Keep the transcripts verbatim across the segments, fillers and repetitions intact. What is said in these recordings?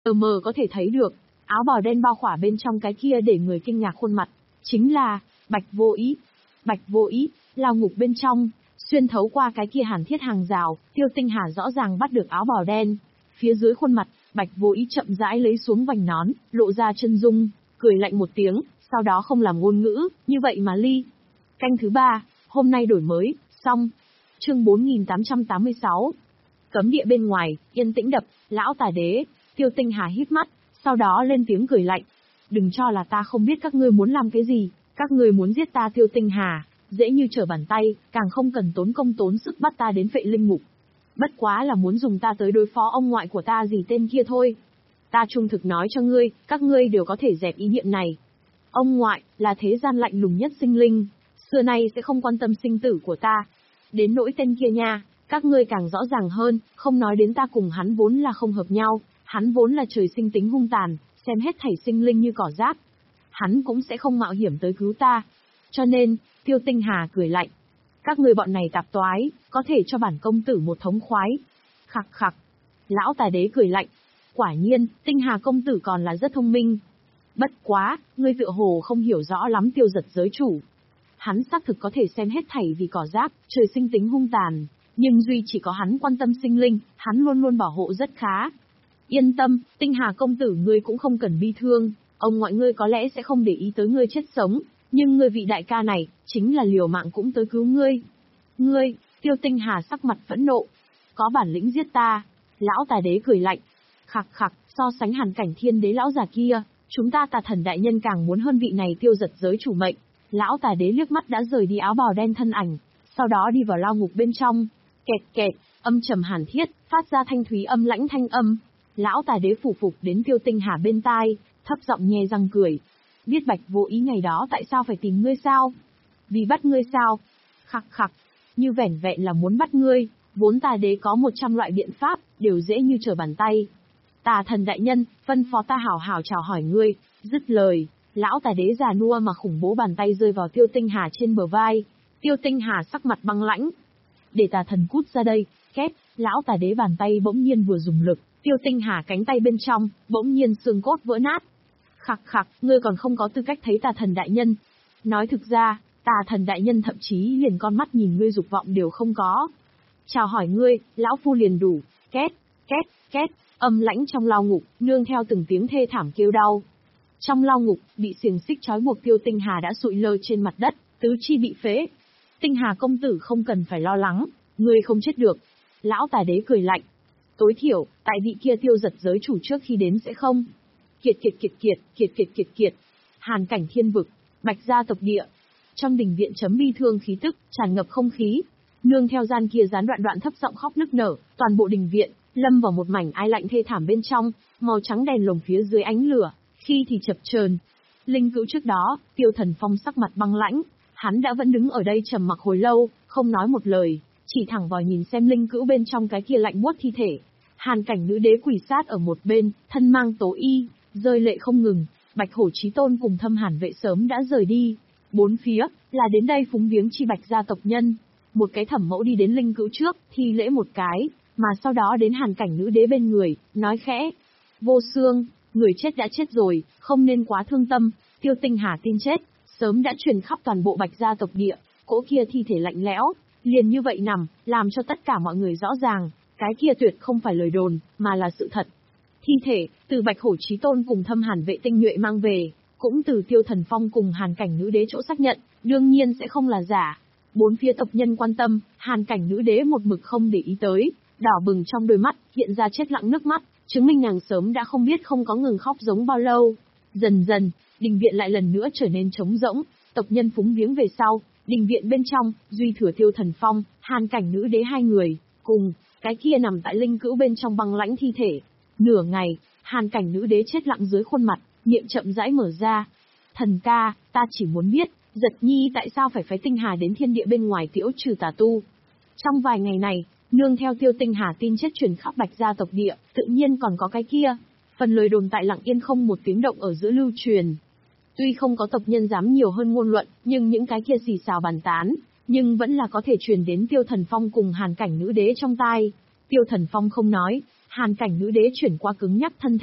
mờ có thể thấy được, áo bào đen bao khỏa bên trong cái kia để người kinh ngạc khuôn mặt, chính là Bạch Vô Ý. Bạch Vô Ý, lao ngục bên trong, xuyên thấu qua cái kia hàn thiết hàng rào, Tiêu Tinh Hà rõ ràng bắt được áo bào đen. Phía dưới khuôn mặt, Bạch Vô Ý chậm rãi lấy xuống vành nón, lộ ra chân dung, cười lạnh một tiếng, sau đó không làm ngôn ngữ, như vậy mà ly. Canh thứ ba, hôm nay đổi mới, xong. Chương bốn nghìn tám trăm tám mươi sáu. Cấm địa bên ngoài, yên tĩnh đập, lão tà đế. Tiêu Tinh Hà hít mắt, sau đó lên tiếng cười lạnh. Đừng cho là ta không biết các ngươi muốn làm cái gì, các ngươi muốn giết ta Tiêu Tinh Hà, dễ như trở bàn tay, càng không cần tốn công tốn sức bắt ta đến Phệ Linh Ngục. Bất quá là muốn dùng ta tới đối phó ông ngoại của ta gì tên kia thôi. Ta trung thực nói cho ngươi, các ngươi đều có thể dẹp ý niệm này. Ông ngoại, là thế gian lạnh lùng nhất sinh linh, xưa nay sẽ không quan tâm sinh tử của ta. Đến nỗi tên kia nha, các ngươi càng rõ ràng hơn, không nói đến ta cùng hắn vốn là không hợp nhau, hắn vốn là trời sinh tính hung tàn, xem hết thảy sinh linh như cỏ rác. Hắn cũng sẽ không mạo hiểm tới cứu ta. Cho nên, Tiêu Tinh Hà cười lạnh. Các người bọn này tạp toái, có thể cho bản công tử một thống khoái. Khặc khặc. Lão tà đế cười lạnh. Quả nhiên, Tinh Hà công tử còn là rất thông minh. Bất quá, ngươi tựa hồ không hiểu rõ lắm Tiêu Giật giới chủ. Hắn xác thực có thể xem hết thảy vì cỏ rác, trời sinh tính hung tàn, nhưng duy chỉ có hắn quan tâm sinh linh, hắn luôn luôn bảo hộ rất khá. Yên tâm, Tinh Hà công tử ngươi cũng không cần bi thương, ông ngoại ngươi có lẽ sẽ không để ý tới ngươi chết sống, nhưng ngươi vị đại ca này, chính là liều mạng cũng tới cứu ngươi. Ngươi, Tiêu Tinh Hà sắc mặt phẫn nộ. Có bản lĩnh giết ta. Lão tà đế cười lạnh. Khặc khặc, so sánh Hàn Cảnh Thiên đế lão già kia, chúng ta Tà Thần đại nhân càng muốn hơn vị này Tiêu Giật giới chủ mệnh. Lão tà đế liếc mắt đã rời đi áo bào đen thân ảnh, sau đó đi vào lao ngục bên trong. Kẹt kẹt, âm trầm hàn thiết, phát ra thanh thúy âm lãnh thanh âm. Lão tà đế phủ phục đến Tiêu Tinh Hà bên tai, thấp giọng nhe răng cười. Biết Bạch Vô Ý ngày đó tại sao phải tìm ngươi sao? Vì bắt ngươi sao? Khặc khặc, như vẻn vẹn là muốn bắt ngươi, vốn tà đế có một trăm loại biện pháp, đều dễ như trở bàn tay. Tà Thần đại nhân, phân phó ta hảo hảo chào hỏi ngươi. Dứt lời, lão tà đế già nua mà khủng bố bàn tay rơi vào Tiêu Tinh Hà trên bờ vai. Tiêu Tinh Hà sắc mặt băng lãnh. Để Tà Thần cút ra đây. Két, lão tà đế bàn tay bỗng nhiên vừa dùng lực, Tiêu Tinh Hà cánh tay bên trong, bỗng nhiên xương cốt vỡ nát. Khặc khặc, ngươi còn không có tư cách thấy Tà Thần đại nhân. Nói thực ra, Tà Thần đại nhân thậm chí liền con mắt nhìn ngươi dục vọng đều không có. Chào hỏi ngươi, lão phu liền đủ. Két, két, két, âm lãnh trong lao ngục, nương theo từng tiếng thê thảm kêu đau. Trong lao ngục, bị xiềng xích trói buộc Tiêu Tinh Hà đã sụi lơ trên mặt đất, tứ chi bị phế. Tinh Hà công tử không cần phải lo lắng, ngươi không chết được. Lão tà đế cười lạnh. Tối thiểu, tại vị kia Tiêu Giật giới chủ trước khi đến sẽ không. Kiệt kiệt kiệt kiệt, kiệt kiệt kiệt kiệt. Hàn Cảnh Thiên vực, Bạch gia tộc địa. Trong đình viện chấm bi thương khí tức, tràn ngập không khí. Nương theo gian kia gián đoạn đoạn thấp giọng khóc nức nở, toàn bộ đình viện lâm vào một mảnh ai lạnh thê thảm bên trong, màu trắng đèn lồng phía dưới ánh lửa, khi thì chập chờn. Linh Cữu trước đó, Tiêu Thần Phong sắc mặt băng lãnh, hắn đã vẫn đứng ở đây trầm mặc hồi lâu, không nói một lời, chỉ thẳng vào nhìn xem Linh Cữu bên trong cái kia lạnh buốt thi thể. Hàn Cảnh nữ đế quỳ sát ở một bên, thân mang tố y, rơi lệ không ngừng. Bạch Hổ Chí Tôn cùng Thâm Hàn vệ sớm đã rời đi. Bốn phía là đến đây phúng viếng chi Bạch gia tộc nhân. Một cái thẩm mẫu đi đến Linh Cữu trước, thi lễ một cái, mà sau đó đến Hàn Cảnh nữ đế bên người, nói khẽ: Vô Xương, người chết đã chết rồi, không nên quá thương tâm. Tiêu Tinh Hà tin chết, sớm đã truyền khắp toàn bộ Bạch gia tộc địa. Cỗ kia thi thể lạnh lẽo, liền như vậy nằm, làm cho tất cả mọi người rõ ràng, cái kia tuyệt không phải lời đồn, mà là sự thật. Thi thể, từ Bạch Hổ Chí Tôn cùng Thâm Hàn vệ tinh nhuệ mang về, cũng từ Tiêu Thần Phong cùng Hàn Cảnh nữ đế chỗ xác nhận, đương nhiên sẽ không là giả. Bốn phía tộc nhân quan tâm, Hàn Cảnh nữ đế một mực không để ý tới, đỏ bừng trong đôi mắt, hiện ra chết lặng nước mắt, chứng minh nàng sớm đã không biết không có ngừng khóc giống bao lâu. Dần dần, đình viện lại lần nữa trở nên trống rỗng, tộc nhân phúng viếng về sau, đình viện bên trong, duy thừa Tiêu Thần Phong, Hàn Cảnh nữ đế hai người, cùng, cái kia nằm tại Linh Cữu bên trong băng lãnh thi thể. Nửa ngày, Hàn Cảnh nữ đế chết lặng dưới khuôn mặt, miệng chậm rãi mở ra. Thần ca, ta chỉ muốn biết, Giật Nhi tại sao phải phái Tinh Hà đến thiên địa bên ngoài tiễu trừ tà tu. Trong vài ngày này, nương theo Tiêu Tinh Hà tin chết truyền khắp Bạch gia tộc địa, tự nhiên còn có cái kia. Phần lời đồn tại lặng yên không một tiếng động ở giữa lưu truyền. Tuy không có tộc nhân dám nhiều hơn ngôn luận, nhưng những cái kia xì xào bàn tán, nhưng vẫn là có thể truyền đến Tiêu Thần Phong cùng Hàn Cảnh nữ đế trong tai. Tiêu Thần Phong không nói, Hàn Cảnh nữ đế chuyển qua cứng nhắc thân thể,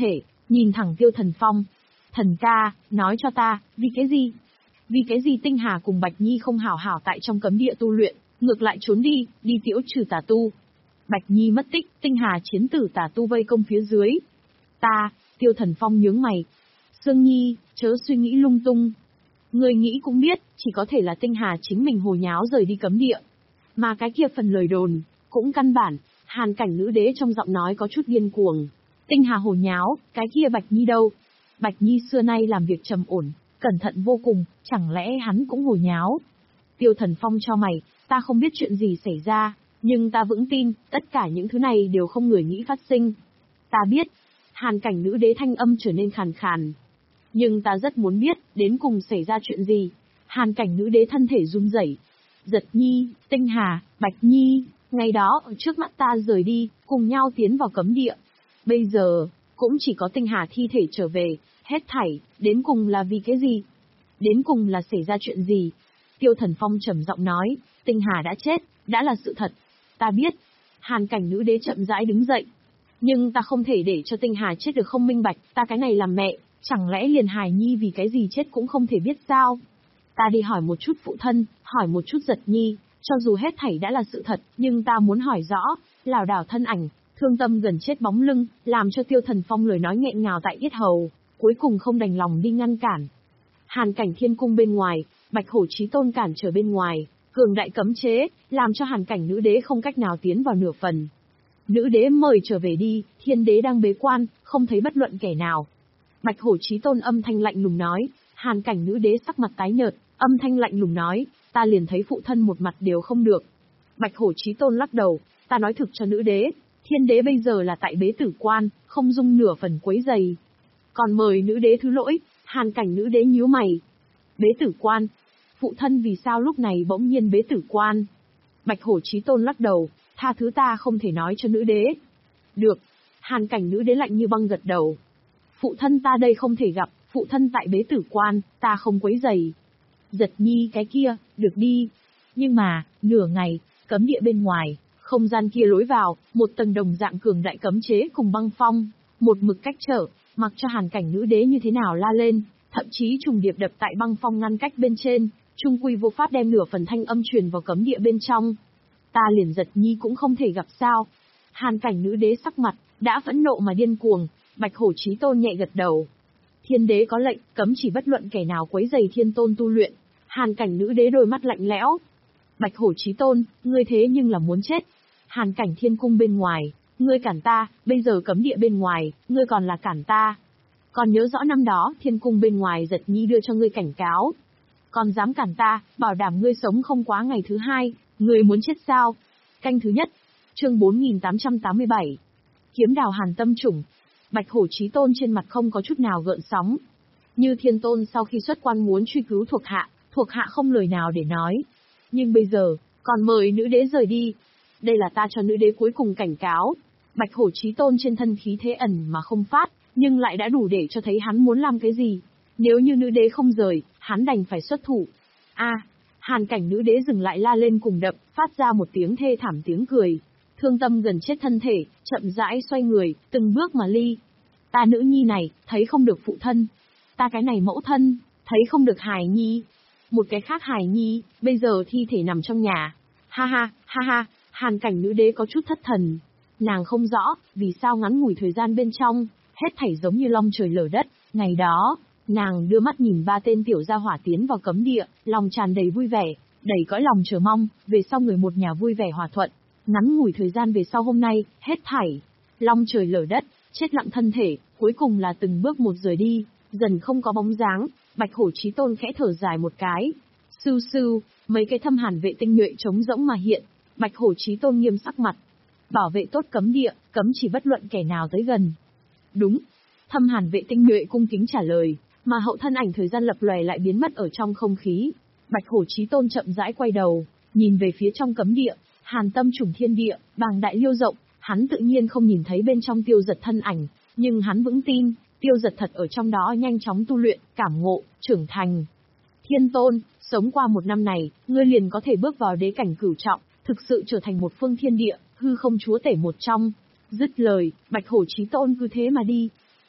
nhìn thẳng Tiêu Thần Phong. Thần ca, nói cho ta, vì cái gì? Vì cái gì Tinh Hà cùng Bạch Nhi không hảo hảo tại trong cấm địa tu luyện, ngược lại trốn đi, đi tiễu trừ tà tu. Bạch Nhi mất tích, Tinh Hà chiến tử tà tu vây công phía dưới. Ta, Tiêu Thần Phong nhướng mày. Sương Nhi, chớ suy nghĩ lung tung. Người nghĩ cũng biết, chỉ có thể là Tinh Hà chính mình hồ nháo rời đi cấm địa. Mà cái kia phần lời đồn, cũng căn bản, Hàn Cảnh nữ đế trong giọng nói có chút điên cuồng. Tinh Hà hồ nháo, cái kia Bạch Nhi đâu? Bạch Nhi xưa nay làm việc trầm ổn, cẩn thận vô cùng, chẳng lẽ hắn cũng hồ nháo? Tiêu Thần Phong cho mày, ta không biết chuyện gì xảy ra, nhưng ta vững tin, tất cả những thứ này đều không người nghĩ phát sinh. Ta biết, Hàn Cảnh nữ đế thanh âm trở nên khàn khàn. Nhưng ta rất muốn biết, đến cùng xảy ra chuyện gì. Hàn Cảnh nữ đế thân thể run rẩy. Giật Nhi, Tinh Hà, Bạch Nhi, ngày đó ở trước mắt ta rời đi, cùng nhau tiến vào cấm địa. Bây giờ, cũng chỉ có Tinh Hà thi thể trở về, hết thảy, đến cùng là vì cái gì? Đến cùng là xảy ra chuyện gì? Tiêu Thần Phong trầm giọng nói, Tinh Hà đã chết, đã là sự thật. Ta biết. Hàn Cảnh nữ đế chậm rãi đứng dậy. Nhưng ta không thể để cho Tinh Hà chết được không minh bạch, ta cái này làm mẹ, chẳng lẽ liền hài nhi vì cái gì chết cũng không thể biết sao? Ta đi hỏi một chút phụ thân, hỏi một chút Giật Nhi, cho dù hết thảy đã là sự thật, nhưng ta muốn hỏi rõ, lảo đảo thân ảnh, thương tâm gần chết bóng lưng, làm cho Tiêu Thần Phong lời nói nghẹn ngào tại yết hầu, cuối cùng không đành lòng đi ngăn cản. Hàn Cảnh thiên cung bên ngoài, Bạch Hổ Chí Tôn cản trở bên ngoài, cường đại cấm chế, làm cho Hàn Cảnh nữ đế không cách nào tiến vào nửa phần. Nữ đế mời trở về đi, thiên đế đang bế quan, không thấy bất luận kẻ nào. Bạch Hổ Chí Tôn âm thanh lạnh lùng nói. Hàn Cảnh nữ đế sắc mặt tái nhợt, âm thanh lạnh lùng nói, ta liền thấy phụ thân một mặt đều không được. Bạch Hổ Chí Tôn lắc đầu, ta nói thực cho nữ đế, thiên đế bây giờ là tại bế tử quan, không dung nửa phần quấy giày. Còn mời nữ đế thứ lỗi. Hàn Cảnh nữ đế nhíu mày. Bế tử quan? Phụ thân vì sao lúc này bỗng nhiên bế tử quan? Bạch Hổ Chí Tôn lắc đầu, tha thứ ta không thể nói cho nữ đế. Được. Hàn Cảnh nữ đế lạnh như băng gật đầu. Phụ thân ta đây không thể gặp, phụ thân tại bế tử quan, ta không quấy giày. Giật Nhi cái kia, được đi. Nhưng mà, nửa ngày, cấm địa bên ngoài, không gian kia lối vào, một tầng đồng dạng cường đại cấm chế cùng băng phong, một mực cách trở, mặc cho Hàn Cảnh nữ đế như thế nào la lên, thậm chí trùng điệp đập tại băng phong ngăn cách bên trên, trung quy vô pháp đem nửa phần thanh âm truyền vào cấm địa bên trong. Ta liền Giật Nhi cũng không thể gặp sao? Hàn Cảnh nữ đế sắc mặt đã phẫn nộ mà điên cuồng. Bạch Hổ Chí Tôn nhẹ gật đầu. Thiên đế có lệnh, cấm chỉ bất luận kẻ nào quấy rầy thiên tôn tu luyện. Hàn Cảnh nữ đế đôi mắt lạnh lẽo. Bạch Hổ Chí Tôn, ngươi thế nhưng là muốn chết. Hàn Cảnh thiên cung bên ngoài, ngươi cản ta, bây giờ cấm địa bên ngoài, ngươi còn là cản ta. Còn nhớ rõ năm đó, thiên cung bên ngoài Giật Nhi đưa cho ngươi cảnh cáo. Còn dám cản ta, bảo đảm ngươi sống không quá ngày thứ hai, ngươi muốn chết sao? Canh thứ nhất, chương bốn nghìn tám trăm tám mươi bảy. Kiếm đào hàn tâm chủng. Bạch Hổ Chí Tôn trên mặt không có chút nào gợn sóng. Như thiên tôn sau khi xuất quan muốn truy cứu thuộc hạ, thuộc hạ không lời nào để nói. Nhưng bây giờ, còn mời nữ đế rời đi. Đây là ta cho nữ đế cuối cùng cảnh cáo. Bạch Hổ Chí Tôn trên thân khí thế ẩn mà không phát, nhưng lại đã đủ để cho thấy hắn muốn làm cái gì. Nếu như nữ đế không rời, hắn đành phải xuất thủ. A, Hàn Cảnh nữ đế dừng lại la lên cùng đập, phát ra một tiếng thê thảm tiếng cười. Thương tâm gần chết thân thể, chậm rãi xoay người, từng bước mà ly. Ta nữ nhi này, thấy không được phụ thân. Ta cái này mẫu thân, thấy không được hài nhi. Một cái khác hài nhi, bây giờ thi thể nằm trong nhà. Ha ha, ha ha, Hàn Cảnh nữ đế có chút thất thần. Nàng không rõ, vì sao ngắn ngủi thời gian bên trong, hết thảy giống như long trời lở đất. Ngày đó, nàng đưa mắt nhìn ba tên tiểu gia hỏa tiến vào cấm địa, lòng tràn đầy vui vẻ, đầy cõi lòng chờ mong, về sau người một nhà vui vẻ hòa thuận. Ngắn ngủi thời gian về sau hôm nay, hết thảy, long trời lở đất, chết lặng thân thể, cuối cùng là từng bước một rời đi, dần không có bóng dáng. Bạch Hổ Chí Tôn khẽ thở dài một cái. Sưu sưu, mấy cái thâm hàn vệ tinh nhuệ trống rỗng mà hiện. Bạch Hổ Chí Tôn nghiêm sắc mặt. Bảo vệ tốt cấm địa, cấm chỉ bất luận kẻ nào tới gần. Đúng. Thâm hàn vệ tinh nhuệ cung kính trả lời, mà hậu thân ảnh thời gian lập lòe lại biến mất ở trong không khí. Bạch Hổ Chí Tôn chậm rãi quay đầu, nhìn về phía trong cấm địa, hàn tâm trùng thiên địa, bàng đại liêu rộng, hắn tự nhiên không nhìn thấy bên trong Tiêu Giật thân ảnh, nhưng hắn vững tin, Tiêu Giật thật ở trong đó nhanh chóng tu luyện, cảm ngộ, trưởng thành. Thiên Tôn, sống qua một năm này, ngươi liền có thể bước vào đế cảnh cửu trọng, thực sự trở thành một phương thiên địa, hư không chúa tể một trong. Dứt lời, Bạch Hổ Chí Tôn cứ thế mà đi.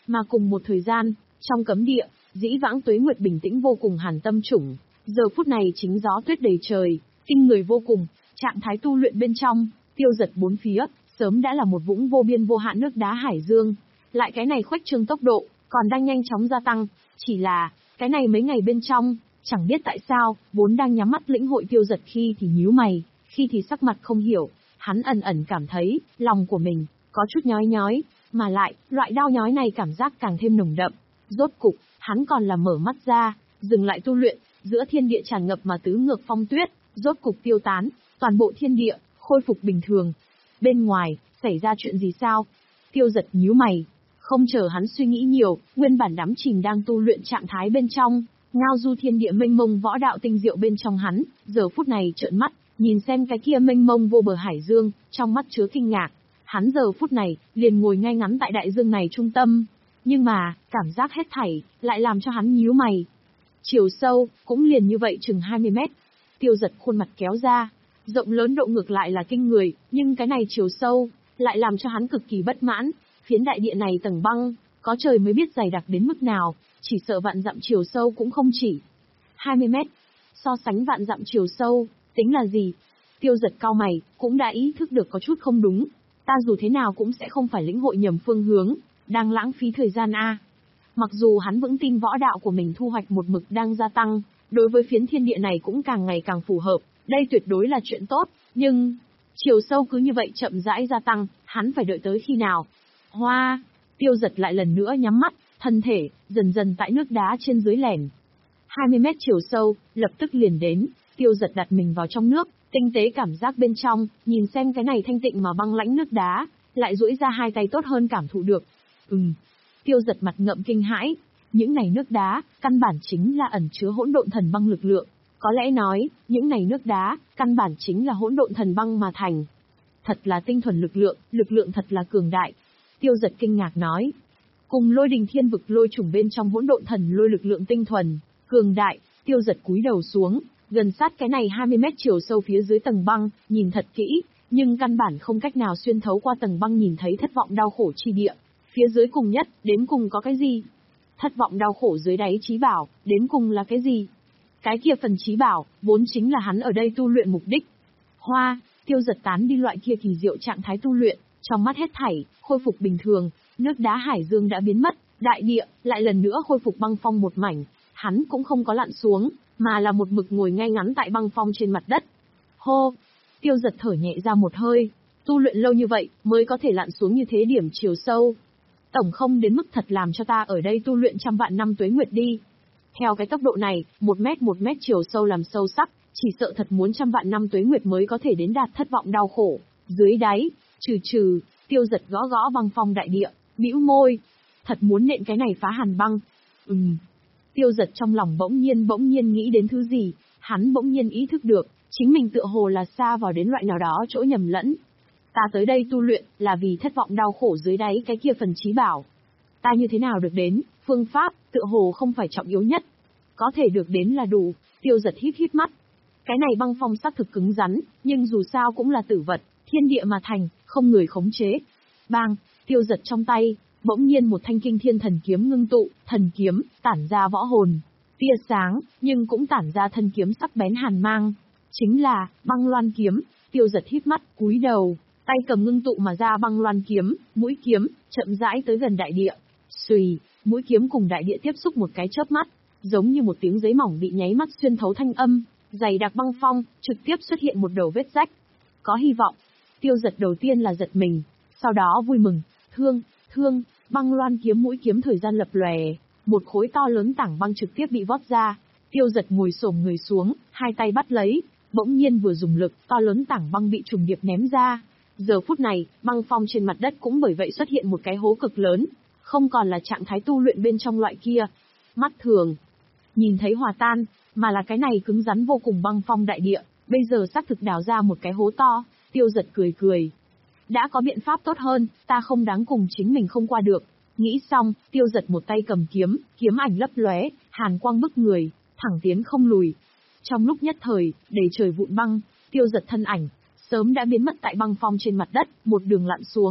Mà cùng một thời gian, trong cấm địa, dĩ vãng tuế nguyệt bình tĩnh vô cùng hàn tâm chủng, giờ phút này chính gió tuyết đầy trời, kinh người vô cùng, trạng thái tu luyện bên trong, tiêu giật bốn phía, sớm đã là một vũng vô biên vô hạn nước đá hải dương, lại cái này khuếch trương tốc độ, còn đang nhanh chóng gia tăng, chỉ là, cái này mấy ngày bên trong, chẳng biết tại sao, vốn đang nhắm mắt lĩnh hội tiêu giật khi thì nhíu mày, khi thì sắc mặt không hiểu, hắn ẩn ẩn cảm thấy, lòng của mình, có chút nhói nhói, mà lại, loại đau nhói này cảm giác càng thêm nồng đậm. Rốt cục, hắn còn là mở mắt ra, dừng lại tu luyện, giữa thiên địa tràn ngập mà tứ ngược phong tuyết, rốt cục tiêu tán, toàn bộ thiên địa, khôi phục bình thường. Bên ngoài, xảy ra chuyện gì sao? Tiêu giật nhíu mày. Không chờ hắn suy nghĩ nhiều, nguyên bản đắm chìm đang tu luyện trạng thái bên trong, ngao du thiên địa mênh mông võ đạo tinh diệu bên trong hắn, giờ phút này trợn mắt, nhìn xem cái kia mênh mông vô bờ hải dương, trong mắt chứa kinh ngạc. Hắn giờ phút này, liền ngồi ngay ngắn tại đại dương này trung tâm. Nhưng mà, cảm giác hết thảy, lại làm cho hắn nhíu mày. Chiều sâu, cũng liền như vậy chừng hai mươi mét. Tiêu giật khuôn mặt kéo ra. Rộng lớn độ ngược lại là kinh người, nhưng cái này chiều sâu, lại làm cho hắn cực kỳ bất mãn. Phiến đại địa này tầng băng, có trời mới biết dày đặc đến mức nào, chỉ sợ vạn dặm chiều sâu cũng không chỉ. hai mươi mét, so sánh vạn dặm chiều sâu, tính là gì? Tiêu giật cao mày, cũng đã ý thức được có chút không đúng. Ta dù thế nào cũng sẽ không phải lĩnh hội nhầm phương hướng, đang lãng phí thời gian a. Mặc dù hắn vững tin võ đạo của mình thu hoạch một mực đang gia tăng, đối với phiến thiên địa này cũng càng ngày càng phù hợp, đây tuyệt đối là chuyện tốt, nhưng chiều sâu cứ như vậy chậm rãi gia tăng, hắn phải đợi tới khi nào? Hoa, tiêu giật lại lần nữa nhắm mắt, thân thể, dần dần tại nước đá trên dưới lẻn. hai mươi mét chiều sâu, lập tức liền đến, tiêu giật đặt mình vào trong nước, tinh tế cảm giác bên trong, nhìn xem cái này thanh tịnh mà băng lãnh nước đá, lại duỗi ra hai tay tốt hơn cảm thụ được. Ừm, tiêu giật mặt ngậm kinh hãi, những này nước đá, căn bản chính là ẩn chứa hỗn độn thần băng lực lượng. Có lẽ nói, những này nước đá, căn bản chính là hỗn độn thần băng mà thành. Thật là tinh thuần lực lượng, lực lượng thật là cường đại. Tiêu giật kinh ngạc nói. Cùng lôi đình thiên vực lôi trùng bên trong hỗn độn thần lôi lực lượng tinh thuần, cường đại, tiêu giật cúi đầu xuống, gần sát cái này hai mươi mét chiều sâu phía dưới tầng băng, nhìn thật kỹ, nhưng căn bản không cách nào xuyên thấu qua tầng băng nhìn thấy thất vọng đau khổ chi địa. Phía dưới cùng nhất, đến cùng có cái gì? Thất vọng đau khổ dưới đáy trí bảo, đến cùng là cái gì? Cái kia phần trí bảo, vốn chính là hắn ở đây tu luyện mục đích. Hoa, tiêu giật tán đi loại kia kỳ diệu trạng thái tu luyện, trong mắt hết thảy, khôi phục bình thường, nước đá hải dương đã biến mất, đại địa, lại lần nữa khôi phục băng phong một mảnh, hắn cũng không có lặn xuống, mà là một mực ngồi ngay ngắn tại băng phong trên mặt đất. Hô, tiêu giật thở nhẹ ra một hơi, tu luyện lâu như vậy, mới có thể lặn xuống như thế điểm chiều sâu. Tổng không đến mức thật làm cho ta ở đây tu luyện trăm vạn năm tuế nguyệt đi. Theo cái tốc độ này, một mét một mét chiều sâu làm sâu sắc, chỉ sợ thật muốn trăm vạn năm tuế nguyệt mới có thể đến đạt thất vọng đau khổ. Dưới đáy, trừ trừ, tiêu giật gõ gõ băng phong đại địa, bĩu môi. Thật muốn nện cái này phá hàn băng. Ừm. Tiêu giật trong lòng bỗng nhiên bỗng nhiên nghĩ đến thứ gì, hắn bỗng nhiên ý thức được, chính mình tựa hồ là xa vào đến loại nào đó chỗ nhầm lẫn. Ta tới đây tu luyện, là vì thất vọng đau khổ dưới đáy cái kia phần trí bảo. Ta như thế nào được đến, phương pháp, tựa hồ không phải trọng yếu nhất. Có thể được đến là đủ, tiêu giật híp híp mắt. Cái này băng phong xác thực cứng rắn, nhưng dù sao cũng là tử vật, thiên địa mà thành, không người khống chế. Bang, tiêu giật trong tay, bỗng nhiên một thanh kinh thiên thần kiếm ngưng tụ, thần kiếm, tản ra võ hồn. Tia sáng, nhưng cũng tản ra thân kiếm sắc bén hàn mang. Chính là, băng loan kiếm, tiêu giật híp mắt, cúi đầu, tay cầm ngưng tụ mà ra băng loan kiếm, mũi kiếm, chậm rãi tới gần đại địa. Xùy, mũi kiếm cùng đại địa tiếp xúc một cái chớp mắt, giống như một tiếng giấy mỏng bị nháy mắt xuyên thấu thanh âm, dày đặc băng phong, trực tiếp xuất hiện một đầu vết rách. Có hy vọng. Tiêu giật đầu tiên là giật mình, sau đó vui mừng, thương, thương, băng loan kiếm mũi kiếm thời gian lập lòe, một khối to lớn tảng băng trực tiếp bị vót ra. Tiêu giật ngồi xổm người xuống, hai tay bắt lấy, bỗng nhiên vừa dùng lực, to lớn tảng băng bị trùng điệp ném ra. Giờ phút này, băng phong trên mặt đất cũng bởi vậy xuất hiện một cái hố cực lớn, không còn là trạng thái tu luyện bên trong loại kia. Mắt thường, nhìn thấy hòa tan, mà là cái này cứng rắn vô cùng băng phong đại địa, bây giờ xác thực đào ra một cái hố to. Tiêu giật cười cười. Đã có biện pháp tốt hơn, ta không đáng cùng chính mình không qua được. Nghĩ xong, tiêu giật một tay cầm kiếm, kiếm ảnh lấp lóe, hàn quang bức người, thẳng tiến không lùi. Trong lúc nhất thời, đầy trời vụn băng, tiêu giật thân ảnh, sớm đã biến mất tại băng phong trên mặt đất, một đường lặn xuống.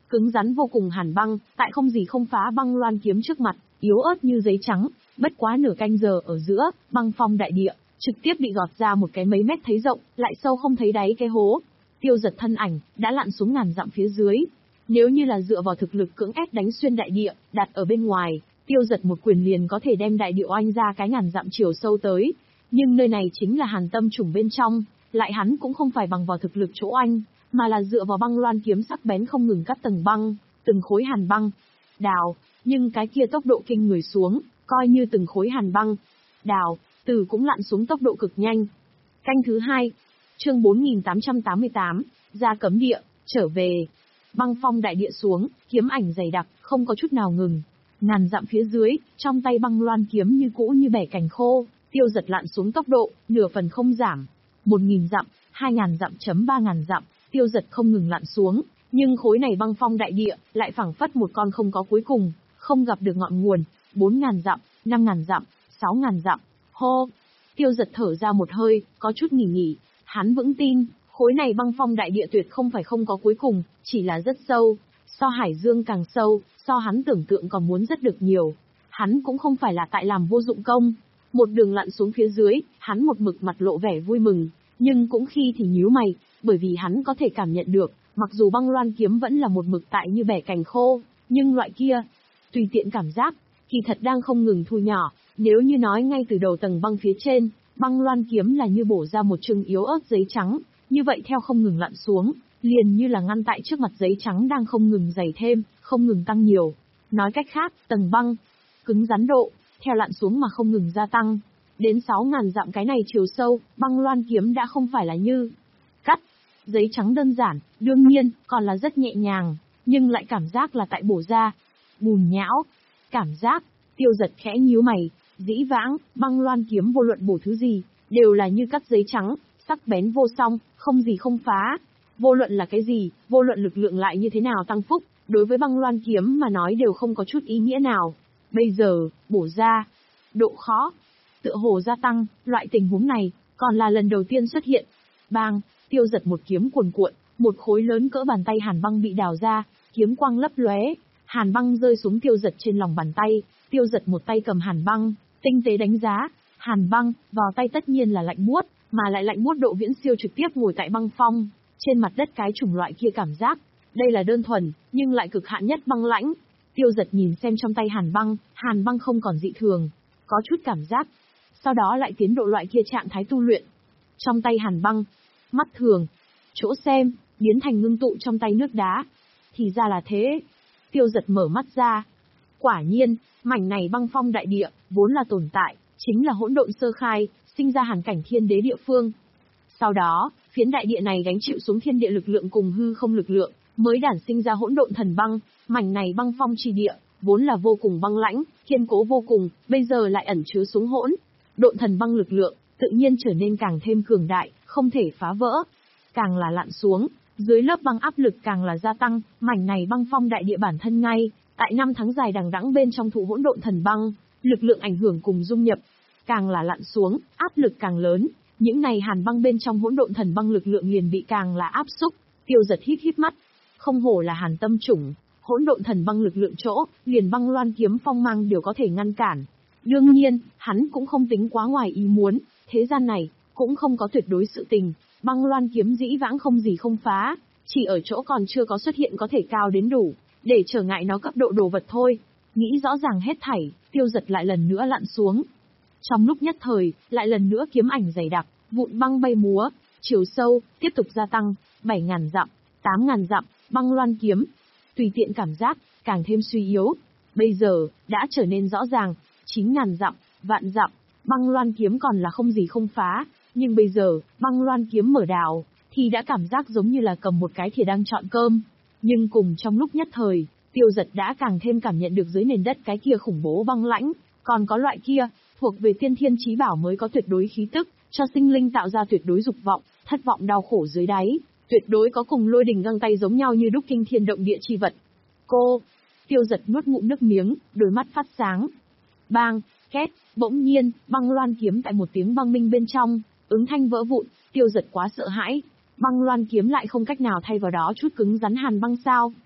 cứng rắn vô cùng hàn băng, tại không gì không phá băng loan kiếm trước mặt, yếu ớt như giấy trắng, bất quá nửa canh giờ ở giữa, băng phong đại địa, trực tiếp bị gọt ra một cái mấy mét thấy rộng, lại sâu không thấy đáy cái hố. Tiêu Giật thân ảnh, đã lặn xuống ngàn dặm phía dưới. Nếu như là dựa vào thực lực cưỡng ép đánh xuyên đại địa, đặt ở bên ngoài, Tiêu Giật một quyền liền có thể đem đại địa oanh ra cái ngàn dặm chiều sâu tới. Nhưng nơi này chính là hàn tâm trùng bên trong, lại hắn cũng không phải bằng vào thực lực chỗ oanh, mà là dựa vào băng loan kiếm sắc bén không ngừng cắt tầng băng, từng khối hàn băng. Đào, nhưng cái kia tốc độ kinh người xuống, coi như từng khối hàn băng. Đào, từ cũng lặn xuống tốc độ cực nhanh. Canh thứ hai, chương bốn nghìn tám trăm tám mươi tám, ra cấm địa, trở về. Băng phong đại địa xuống, kiếm ảnh dày đặc, không có chút nào ngừng. Ngàn dặm phía dưới, trong tay băng loan kiếm như cũ như bẻ cành khô, Tiêu Giật lặn xuống tốc độ, nửa phần không giảm. Một nghìn dặm, hai ngàn dặm chấm ba ngàn dặm, Tiêu Giật không ngừng lặn xuống, nhưng khối này băng phong đại địa, lại phảng phất một con không có cuối cùng, không gặp được ngọn nguồn. Bốn ngàn dặm, năm ngàn dặm, sáu ngàn dặm, hô. Tiêu Giật thở ra một hơi, có chút nghỉ nghỉ, hắn vững tin, khối này băng phong đại địa tuyệt không phải không có cuối cùng, chỉ là rất sâu, so hải dương càng sâu, so hắn tưởng tượng còn muốn rất được nhiều. Hắn cũng không phải là tại làm vô dụng công. Một đường lặn xuống phía dưới, hắn một mực mặt lộ vẻ vui mừng, nhưng cũng khi thì nhíu mày, bởi vì hắn có thể cảm nhận được, mặc dù băng loan kiếm vẫn là một mực tại như bẻ cành khô, nhưng loại kia, tùy tiện cảm giác, kỳ thật đang không ngừng thu nhỏ. Nếu như nói ngay từ đầu tầng băng phía trên, băng loan kiếm là như bổ ra một chừng yếu ớt giấy trắng, như vậy theo không ngừng lặn xuống, liền như là ngăn tại trước mặt giấy trắng đang không ngừng dày thêm, không ngừng tăng nhiều. Nói cách khác, tầng băng, cứng rắn độ, theo lặn xuống mà không ngừng gia tăng. Đến sáu ngàn dặm cái này chiều sâu, băng loan kiếm đã không phải là như cắt, giấy trắng đơn giản, đương nhiên, còn là rất nhẹ nhàng, nhưng lại cảm giác là tại bổ ra. Bùn nhão, cảm giác, Tiêu Giật khẽ nhíu mày, dĩ vãng, băng loan kiếm vô luận bổ thứ gì, đều là như cắt giấy trắng, sắc bén vô song, không gì không phá. Vô luận là cái gì, vô luận lực lượng lại như thế nào tăng phúc, đối với băng loan kiếm mà nói đều không có chút ý nghĩa nào. Bây giờ, bổ ra, độ khó, tựa hồ gia tăng, loại tình huống này, còn là lần đầu tiên xuất hiện. Bang, Tiêu Giật một kiếm cuồn cuộn, một khối lớn cỡ bàn tay hàn băng bị đào ra, kiếm quang lấp lóe, hàn băng rơi xuống Tiêu Giật trên lòng bàn tay. Tiêu Giật một tay cầm hàn băng, tinh tế đánh giá, hàn băng, vào tay tất nhiên là lạnh buốt, mà lại lạnh buốt độ viễn siêu trực tiếp ngồi tại băng phong, trên mặt đất cái chủng loại kia cảm giác. Đây là đơn thuần, nhưng lại cực hạn nhất băng lãnh. Tiêu Giật nhìn xem trong tay hàn băng, hàn băng không còn dị thường, có chút cảm giác. Sau đó lại tiến độ loại kia trạng thái tu luyện. Trong tay hàn băng, mắt thường, chỗ xem, biến thành ngưng tụ trong tay nước đá. Thì ra là thế. Tiêu Giật mở mắt ra. Quả nhiên, mảnh này băng phong đại địa, vốn là tồn tại, chính là hỗn độn sơ khai, sinh ra hàn cảnh thiên đế địa phương. Sau đó, phiến đại địa này gánh chịu xuống thiên địa lực lượng cùng hư không lực lượng, mới đản sinh ra hỗn độn thần băng. Mảnh này băng phong chi địa, vốn là vô cùng băng lãnh, kiên cố vô cùng, bây giờ lại ẩn chứa xuống hỗn độn thần băng lực lượng, tự nhiên trở nên càng thêm cường đại, không thể phá vỡ. Càng là lặn xuống, dưới lớp băng áp lực càng là gia tăng, mảnh này băng phong đại địa bản thân ngay, tại năm tháng dài đằng đẵng bên trong thụ hỗn độn thần băng, lực lượng ảnh hưởng cùng dung nhập, càng là lặn xuống, áp lực càng lớn, những này hàn băng bên trong hỗn độn thần băng lực lượng liền bị càng là áp xúc. Tiêu Giật híp híp mắt, không hổ là hàn tâm chủng, hỗn độn thần băng lực lượng chỗ, liền băng loan kiếm phong mang đều có thể ngăn cản. Đương nhiên, hắn cũng không tính quá ngoài ý muốn, thế gian này cũng không có tuyệt đối sự tình, băng loan kiếm dĩ vãng không gì không phá, chỉ ở chỗ còn chưa có xuất hiện có thể cao đến đủ để trở ngại nó cấp độ đồ vật thôi. Nghĩ rõ ràng hết thảy, Tiêu Giật lại lần nữa lặn xuống. Trong lúc nhất thời, lại lần nữa kiếm ảnh dày đặc, vụn băng bay múa, chiều sâu tiếp tục gia tăng, bảy ngàn dặm, tám ngàn dặm, băng loan kiếm tùy tiện cảm giác càng thêm suy yếu. Bây giờ đã trở nên rõ ràng, chín ngàn dặm, vạn dặm, băng loan kiếm còn là không gì không phá, nhưng bây giờ, băng loan kiếm mở đào thì đã cảm giác giống như là cầm một cái thìa đang chọn cơm. Nhưng cùng trong lúc nhất thời, Tiêu Giật đã càng thêm cảm nhận được dưới nền đất cái kia khủng bố băng lãnh, còn có loại kia, thuộc về tiên thiên chí bảo mới có tuyệt đối khí tức, cho sinh linh tạo ra tuyệt đối dục vọng, thất vọng đau khổ dưới đáy, tuyệt đối có cùng lôi đình găng tay giống nhau như đúc kinh thiên động địa chi vật. Cô, Tiêu Giật nuốt ngụm nước miếng, đôi mắt phát sáng. Bang, két, bỗng nhiên, băng loan kiếm tại một tiếng băng minh bên trong, ứng thanh vỡ vụn. Tiêu Giật quá sợ hãi, băng loan kiếm lại không cách nào thay vào đó chút cứng rắn hàn băng sao?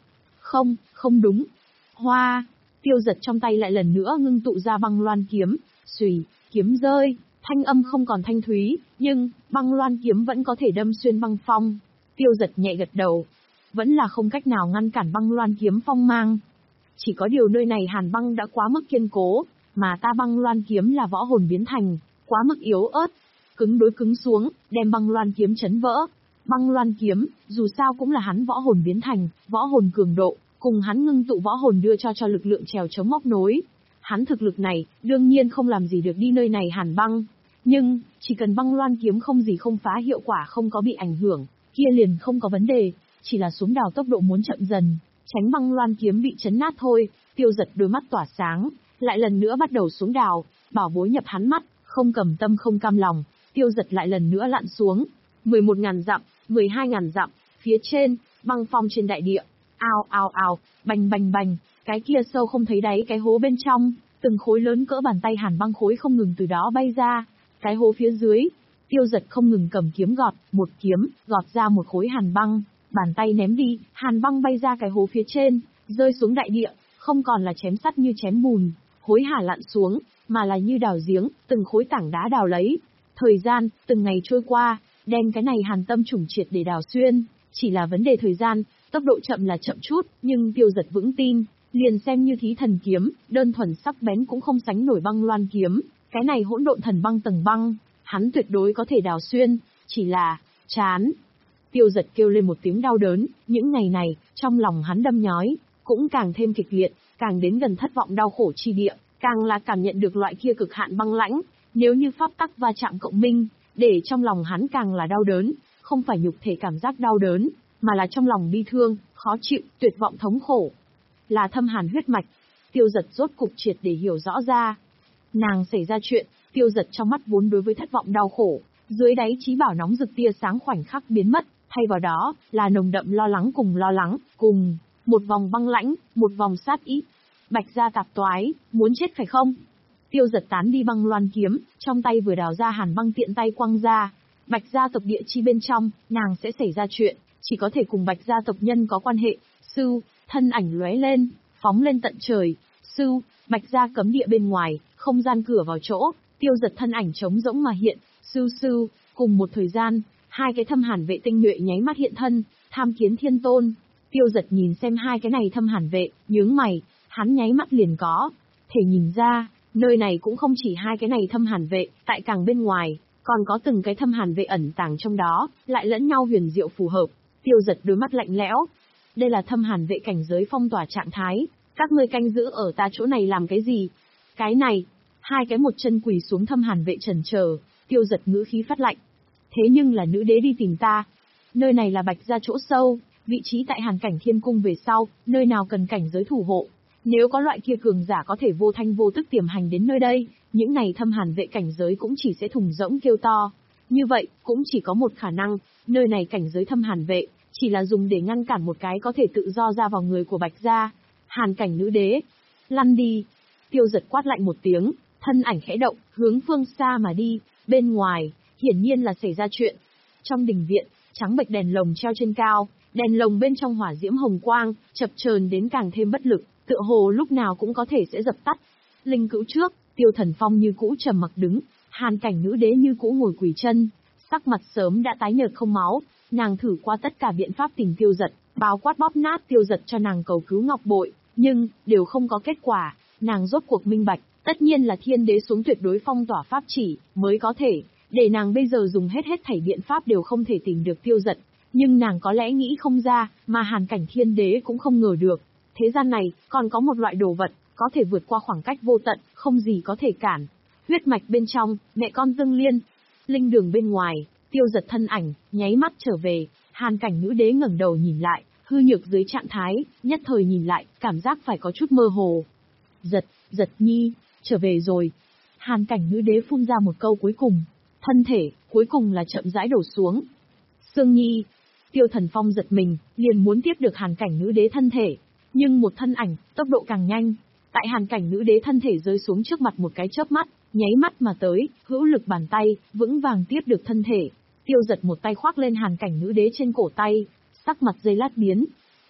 Không, không đúng. Hoa, Tiêu Giật trong tay lại lần nữa ngưng tụ ra băng loan kiếm, xùy, kiếm rơi, thanh âm không còn thanh thúy, nhưng, băng loan kiếm vẫn có thể đâm xuyên băng phong. Tiêu Giật nhẹ gật đầu. Vẫn là không cách nào ngăn cản băng loan kiếm phong mang. Chỉ có điều nơi này hàn băng đã quá mức kiên cố, mà ta băng loan kiếm là võ hồn biến thành, quá mức yếu ớt. Cứng đối cứng xuống, đem băng loan kiếm chấn vỡ. Băng loan kiếm, dù sao cũng là hắn võ hồn biến thành, võ hồn cường độ, cùng hắn ngưng tụ võ hồn đưa cho cho lực lượng trèo chống móc nối. Hắn thực lực này, đương nhiên không làm gì được đi nơi này hàn băng. Nhưng, chỉ cần băng loan kiếm không gì không phá hiệu quả không có bị ảnh hưởng, kia liền không có vấn đề, chỉ là xuống đào tốc độ muốn chậm dần, tránh băng loan kiếm bị chấn nát thôi. Tiêu Giật đôi mắt tỏa sáng, lại lần nữa bắt đầu xuống đào, bảo bối nhập hắn mắt, không cầm tâm không cam lòng. Tiêu Giật lại lần nữa lặn xuống, mười một ngàn dặm, mười hai ngàn dặm, phía trên, băng phong trên đại địa, ao ao ao, bành bành bành, cái kia sâu không thấy đáy cái hố bên trong, từng khối lớn cỡ bàn tay hàn băng khối không ngừng từ đó bay ra. Cái hố phía dưới, Tiêu Giật không ngừng cầm kiếm gọt, một kiếm, gọt ra một khối hàn băng, bàn tay ném đi, hàn băng bay ra cái hố phía trên, rơi xuống đại địa, không còn là chém sắt như chém bùn, hối hả lặn xuống, mà là như đào giếng, từng khối tảng đá đào lấy. Thời gian, từng ngày trôi qua, đem cái này hàn tâm trùng triệt để đào xuyên, chỉ là vấn đề thời gian, tốc độ chậm là chậm chút, nhưng Tiêu Giật vững tin, liền xem như thí thần kiếm, đơn thuần sắc bén cũng không sánh nổi băng loan kiếm, cái này hỗn độn thần băng tầng băng, hắn tuyệt đối có thể đào xuyên, chỉ là, chán. Tiêu Giật kêu lên một tiếng đau đớn, những ngày này, trong lòng hắn đâm nhói, cũng càng thêm kịch liệt, càng đến gần thất vọng đau khổ chi địa, càng là cảm nhận được loại kia cực hạn băng lãnh, nếu như pháp tắc va chạm cộng minh, để trong lòng hắn càng là đau đớn, không phải nhục thể cảm giác đau đớn, mà là trong lòng bi thương, khó chịu, tuyệt vọng thống khổ. Là thâm hàn huyết mạch. Tiêu Giật rốt cục triệt để hiểu rõ ra. Nàng xảy ra chuyện, Tiêu Giật trong mắt vốn đối với thất vọng đau khổ, dưới đáy trí bảo nóng rực tia sáng khoảnh khắc biến mất, thay vào đó là nồng đậm lo lắng cùng lo lắng, cùng một vòng băng lãnh, một vòng sát ý. Bạch gia tạp toái, muốn chết phải không? Tiêu Giật tán đi băng loan kiếm, trong tay vừa đào ra hàn băng tiện tay quăng ra. Bạch gia tộc địa chi bên trong, nàng sẽ xảy ra chuyện, chỉ có thể cùng Bạch gia tộc nhân có quan hệ. Sư, thân ảnh lóe lên, phóng lên tận trời. Sư, Bạch gia cấm địa bên ngoài, không gian cửa vào chỗ, Tiêu Giật thân ảnh trống rỗng mà hiện. Sư sư, cùng một thời gian, hai cái thâm hàn vệ tinh nhuệ nháy mắt hiện thân, tham kiến thiên tôn. Tiêu Giật nhìn xem hai cái này thâm hàn vệ, nhướng mày, hắn nháy mắt liền có thể nhìn ra, nơi này cũng không chỉ hai cái này thâm hàn vệ, tại càng bên ngoài, còn có từng cái thâm hàn vệ ẩn tàng trong đó, lại lẫn nhau huyền diệu phù hợp. Tiêu Giật đôi mắt lạnh lẽo. Đây là thâm hàn vệ cảnh giới phong tỏa trạng thái, các ngươi canh giữ ở ta chỗ này làm cái gì? Cái này, hai cái một chân quỳ xuống thâm hàn vệ chần chờ. Tiêu Giật ngữ khí phát lạnh. Thế nhưng là nữ đế đi tìm ta. Nơi này là Bạch gia chỗ sâu, vị trí tại Hàn Cảnh Thiên Cung về sau, nơi nào cần cảnh giới thủ hộ. Nếu có loại kia cường giả có thể vô thanh vô tức tiềm hành đến nơi đây, những này thâm hàn vệ cảnh giới cũng chỉ sẽ thùng rỗng kêu to. Như vậy, cũng chỉ có một khả năng, nơi này cảnh giới thâm hàn vệ, chỉ là dùng để ngăn cản một cái có thể tự do ra vào người của Bạch gia. Hàn cảnh nữ đế. Lăn đi. Tiêu Giật quát lạnh một tiếng, thân ảnh khẽ động, hướng phương xa mà đi. Bên ngoài, hiển nhiên là xảy ra chuyện. Trong đình viện, trắng bệch đèn lồng treo trên cao, đèn lồng bên trong hỏa diễm hồng quang, chập chờn đến càng thêm bất lực, tựa hồ lúc nào cũng có thể sẽ dập tắt. Linh cữu trước, Tiêu Thần Phong như cũ trầm mặc đứng, Hàn cảnh nữ đế như cũ ngồi quỳ chân, sắc mặt sớm đã tái nhợt không máu, nàng thử qua tất cả biện pháp tìm Tiêu Giật, bao quát bóp nát Tiêu Giật cho nàng cầu cứu ngọc bội, nhưng đều không có kết quả. Nàng rốt cuộc minh bạch, tất nhiên là thiên đế xuống tuyệt đối phong tỏa pháp chỉ, mới có thể, để nàng bây giờ dùng hết hết thảy biện pháp đều không thể tìm được Tiêu Giật. Nhưng nàng có lẽ nghĩ không ra, mà Hàn cảnh thiên đế cũng không ngờ được. Thế gian này, còn có một loại đồ vật, có thể vượt qua khoảng cách vô tận, không gì có thể cản. Huyết mạch bên trong, mẹ con dâng liên. Linh đường bên ngoài, Tiêu Giật thân ảnh, nháy mắt trở về. Hàn cảnh nữ đế ngẩng đầu nhìn lại, hư nhược dưới trạng thái, nhất thời nhìn lại, cảm giác phải có chút mơ hồ. Giật, Giật nhi, trở về rồi. Hàn cảnh nữ đế phun ra một câu cuối cùng. Thân thể, cuối cùng là chậm rãi đổ xuống. Sương nhi. Tiêu Thần Phong giật mình, liền muốn tiếp được hàn cảnh nữ đế thân thể. Nhưng một thân ảnh, tốc độ càng nhanh. Tại hàn cảnh nữ đế thân thể rơi xuống trước mặt một cái chớp mắt, nháy mắt mà tới, hữu lực bàn tay, vững vàng tiếp được thân thể. Tiêu Giật một tay khoác lên hàn cảnh nữ đế trên cổ tay, sắc mặt giây lát biến.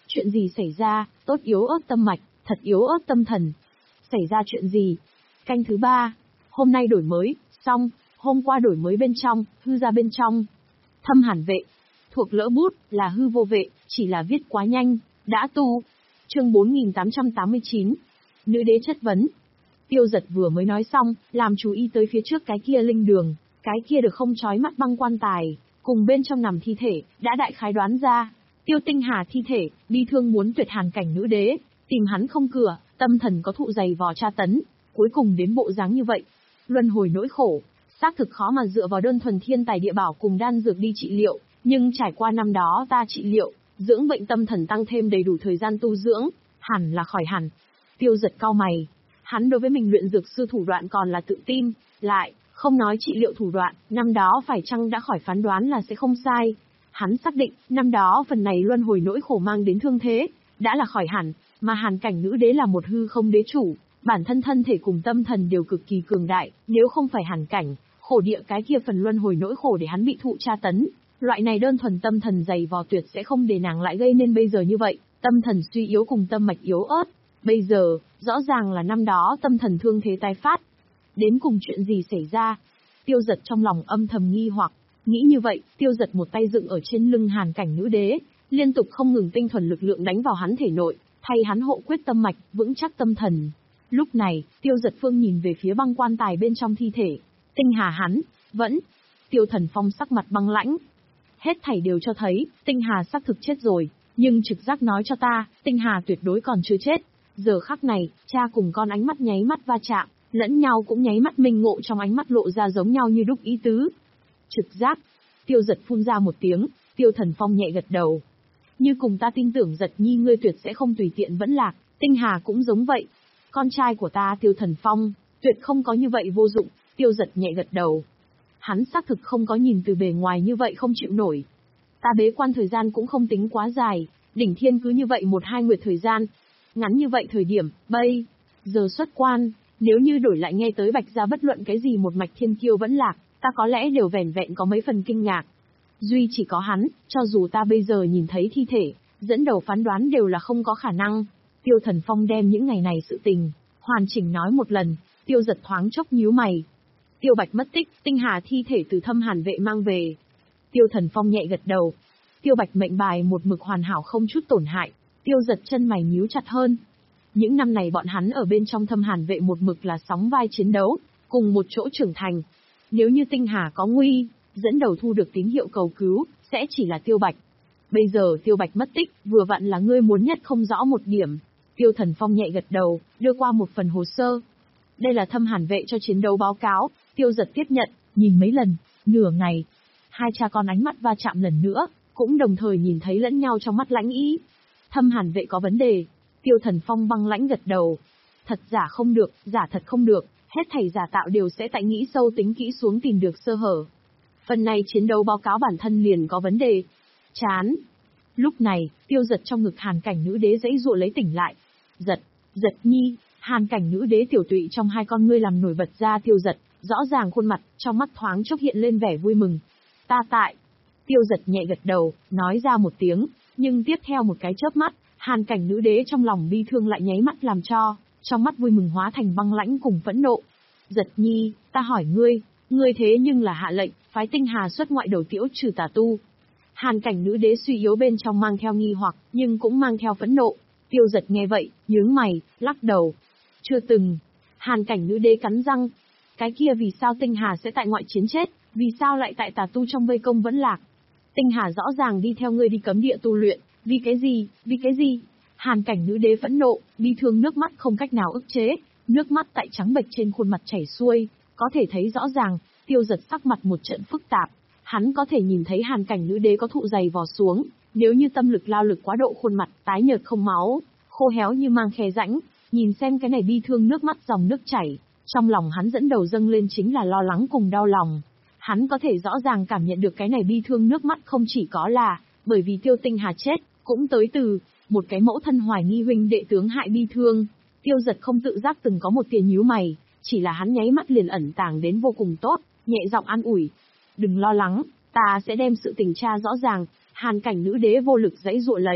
Chuyện gì xảy ra? Tốt yếu ớt tâm mạch, thật yếu ớt tâm thần. Xảy ra chuyện gì? Canh thứ ba. Hôm nay đổi mới, xong, hôm qua đổi mới bên trong, hư ra bên trong. Thâm Hàn Vệ. Thuộc lỡ bút, là hư vô vệ, chỉ là viết quá nhanh, đã tu. Chương bốn nghìn tám trăm tám mươi chín. Nữ đế chất vấn. Tiêu Giật vừa mới nói xong, làm chú ý tới phía trước cái kia linh đường, cái kia được không chói mắt băng quan tài, cùng bên trong nằm thi thể, đã đại khái đoán ra. Tiêu Tinh Hà thi thể, bi thương muốn tuyệt hàn cảnh nữ đế, tìm hắn không cửa, tâm thần có thụ dày vò tra tấn, cuối cùng đến bộ dáng như vậy. Luân hồi nỗi khổ, xác thực khó mà dựa vào đơn thuần thiên tài địa bảo cùng đan dược đi trị liệu, nhưng trải qua năm đó ta trị liệu, dưỡng bệnh tâm thần tăng thêm đầy đủ thời gian tu dưỡng, hẳn là khỏi hẳn. Tiêu Giật cau mày, hắn đối với mình luyện dược sư thủ đoạn còn là tự tin, lại, không nói trị liệu thủ đoạn, năm đó phải chăng đã khỏi phán đoán là sẽ không sai. Hắn xác định, năm đó phần này luân hồi nỗi khổ mang đến thương thế, đã là khỏi hẳn, mà hàn cảnh nữ đế là một hư không đế chủ, bản thân thân thể cùng tâm thần đều cực kỳ cường đại, nếu không phải hàn cảnh, khổ địa cái kia phần luân hồi nỗi khổ để hắn bị thụ tra tấn. Loại này đơn thuần tâm thần dày vò tuyệt sẽ không để nàng lại gây nên bây giờ như vậy, tâm thần suy yếu cùng tâm mạch yếu ớt. Bây giờ, rõ ràng là năm đó tâm thần thương thế tái phát. Đến cùng chuyện gì xảy ra? Tiêu Giật trong lòng âm thầm nghi hoặc, nghĩ như vậy, Tiêu Giật một tay dựng ở trên lưng hàn cảnh nữ đế, liên tục không ngừng tinh thuần lực lượng đánh vào hắn thể nội, thay hắn hộ quyết tâm mạch, vững chắc tâm thần. Lúc này, Tiêu Giật phương nhìn về phía băng quan tài bên trong thi thể. Tinh Hà hắn, vẫn. Tiêu Thần Phong sắc mặt băng lãnh. Hết thảy đều cho thấy, Tinh Hà xác thực chết rồi, nhưng trực giác nói cho ta, Tinh Hà tuyệt đối còn chưa chết. Giờ khắc này, cha cùng con ánh mắt nháy mắt va chạm, lẫn nhau cũng nháy mắt minh ngộ trong ánh mắt lộ ra giống nhau như đúc ý tứ. Trực giác. Tiêu Giật phun ra một tiếng, Tiêu Thần Phong nhẹ gật đầu. Như cùng ta tin tưởng Giật nhi ngươi tuyệt sẽ không tùy tiện vẫn lạc, Tinh Hà cũng giống vậy. Con trai của ta Tiêu Thần Phong, tuyệt không có như vậy vô dụng, Tiêu Giật nhẹ gật đầu. Hắn xác thực không có nhìn từ bề ngoài như vậy không chịu nổi. Ta bế quan thời gian cũng không tính quá dài, đỉnh thiên cứ như vậy một hai nguyệt thời gian. Ngắn như vậy thời điểm, bây giờ xuất quan, nếu như đổi lại nghe tới Bạch gia bất luận cái gì một mạch thiên kiêu vẫn lạc, ta có lẽ đều vẻn vẹn có mấy phần kinh ngạc. Duy chỉ có hắn, cho dù ta bây giờ nhìn thấy thi thể, dẫn đầu phán đoán đều là không có khả năng. Tiêu Thần Phong đem những ngày này sự tình, hoàn chỉnh nói một lần, Tiêu Giật thoáng chốc nhíu mày. Tiêu Bạch mất tích, Tinh Hà thi thể từ Thâm Hàn Vệ mang về. Tiêu Thần Phong nhẹ gật đầu. Tiêu Bạch mệnh bài một mực hoàn hảo không chút tổn hại. Tiêu Giật chân mày nhíu chặt hơn. Những năm này bọn hắn ở bên trong Thâm Hàn Vệ một mực là sóng vai chiến đấu, cùng một chỗ trưởng thành. Nếu như Tinh Hà có nguy, dẫn đầu thu được tín hiệu cầu cứu, sẽ chỉ là Tiêu Bạch. Bây giờ Tiêu Bạch mất tích, vừa vặn là ngươi muốn nhất không rõ một điểm. Tiêu Thần Phong nhẹ gật đầu, đưa qua một phần hồ sơ. Đây là Thâm Hàn Vệ cho chiến đấu báo cáo, Tiêu Giật tiếp nhận, nhìn mấy lần, nửa ngày. Hai cha con ánh mắt va chạm lần nữa, cũng đồng thời nhìn thấy lẫn nhau trong mắt lãnh ý. Thâm Hàn Vệ có vấn đề. Tiêu Thần Phong băng lãnh gật đầu. Thật giả không được, giả thật không được, hết thảy giả tạo đều sẽ tại nghĩ sâu tính kỹ xuống tìm được sơ hở. Phần này chiến đấu báo cáo bản thân liền có vấn đề. Chán. Lúc này, Tiêu Giật trong ngực hàn cảnh nữ đế dãy dụa lấy tỉnh lại. Giật, Giật nhi, hàn cảnh nữ đế tiểu tụy trong hai con ngươi làm nổi bật ra Tiêu Giật, rõ ràng khuôn mặt, trong mắt thoáng chốc hiện lên vẻ vui mừng. Ta tại. Tiêu Giật nhẹ gật đầu, nói ra một tiếng, nhưng tiếp theo một cái chớp mắt, hàn cảnh nữ đế trong lòng bi thương lại nháy mắt làm cho, trong mắt vui mừng hóa thành băng lãnh cùng phẫn nộ. Giật nhi, ta hỏi ngươi, ngươi thế nhưng là hạ lệnh, phái Tinh Hà xuất ngoại đầu tiễu trừ tà tu. Hàn cảnh nữ đế suy yếu bên trong mang theo nghi hoặc, nhưng cũng mang theo phẫn nộ. Tiêu Giật nghe vậy, nhướng mày, lắc đầu. Chưa từng. Hàn cảnh nữ đế cắn răng. Cái kia vì sao Tinh Hà sẽ tại ngoại chiến chết, vì sao lại tại tà tu trong vây công vẫn lạc? Tinh Hà rõ ràng đi theo ngươi đi cấm địa tu luyện, vì cái gì, vì cái gì? Hàn cảnh nữ đế phẫn nộ, bi thương nước mắt không cách nào ức chế, nước mắt tại trắng bệch trên khuôn mặt chảy xuôi, có thể thấy rõ ràng, Tiêu Giật sắc mặt một trận phức tạp. Hắn có thể nhìn thấy hàn cảnh nữ đế có thụ dày vò xuống, nếu như tâm lực lao lực quá độ khuôn mặt tái nhợt không máu, khô héo như mang khe rãnh, nhìn xem cái này bi thương nước mắt dòng nước chảy, trong lòng hắn dẫn đầu dâng lên chính là lo lắng cùng đau lòng. Hắn có thể rõ ràng cảm nhận được cái này bi thương nước mắt không chỉ có là bởi vì Tiêu Tinh Hà chết, cũng tới từ một cái mẫu thân hoài nghi huynh đệ tướng hại bi thương. Tiêu Giật không tự giác từng có một tia nhíu mày, chỉ là hắn nháy mắt liền ẩn tàng đến vô cùng tốt, nhẹ giọng an ủi. Đừng lo lắng, ta sẽ đem sự tình tra rõ ràng. Hàn cảnh nữ đế vô lực giãy giụa lấy.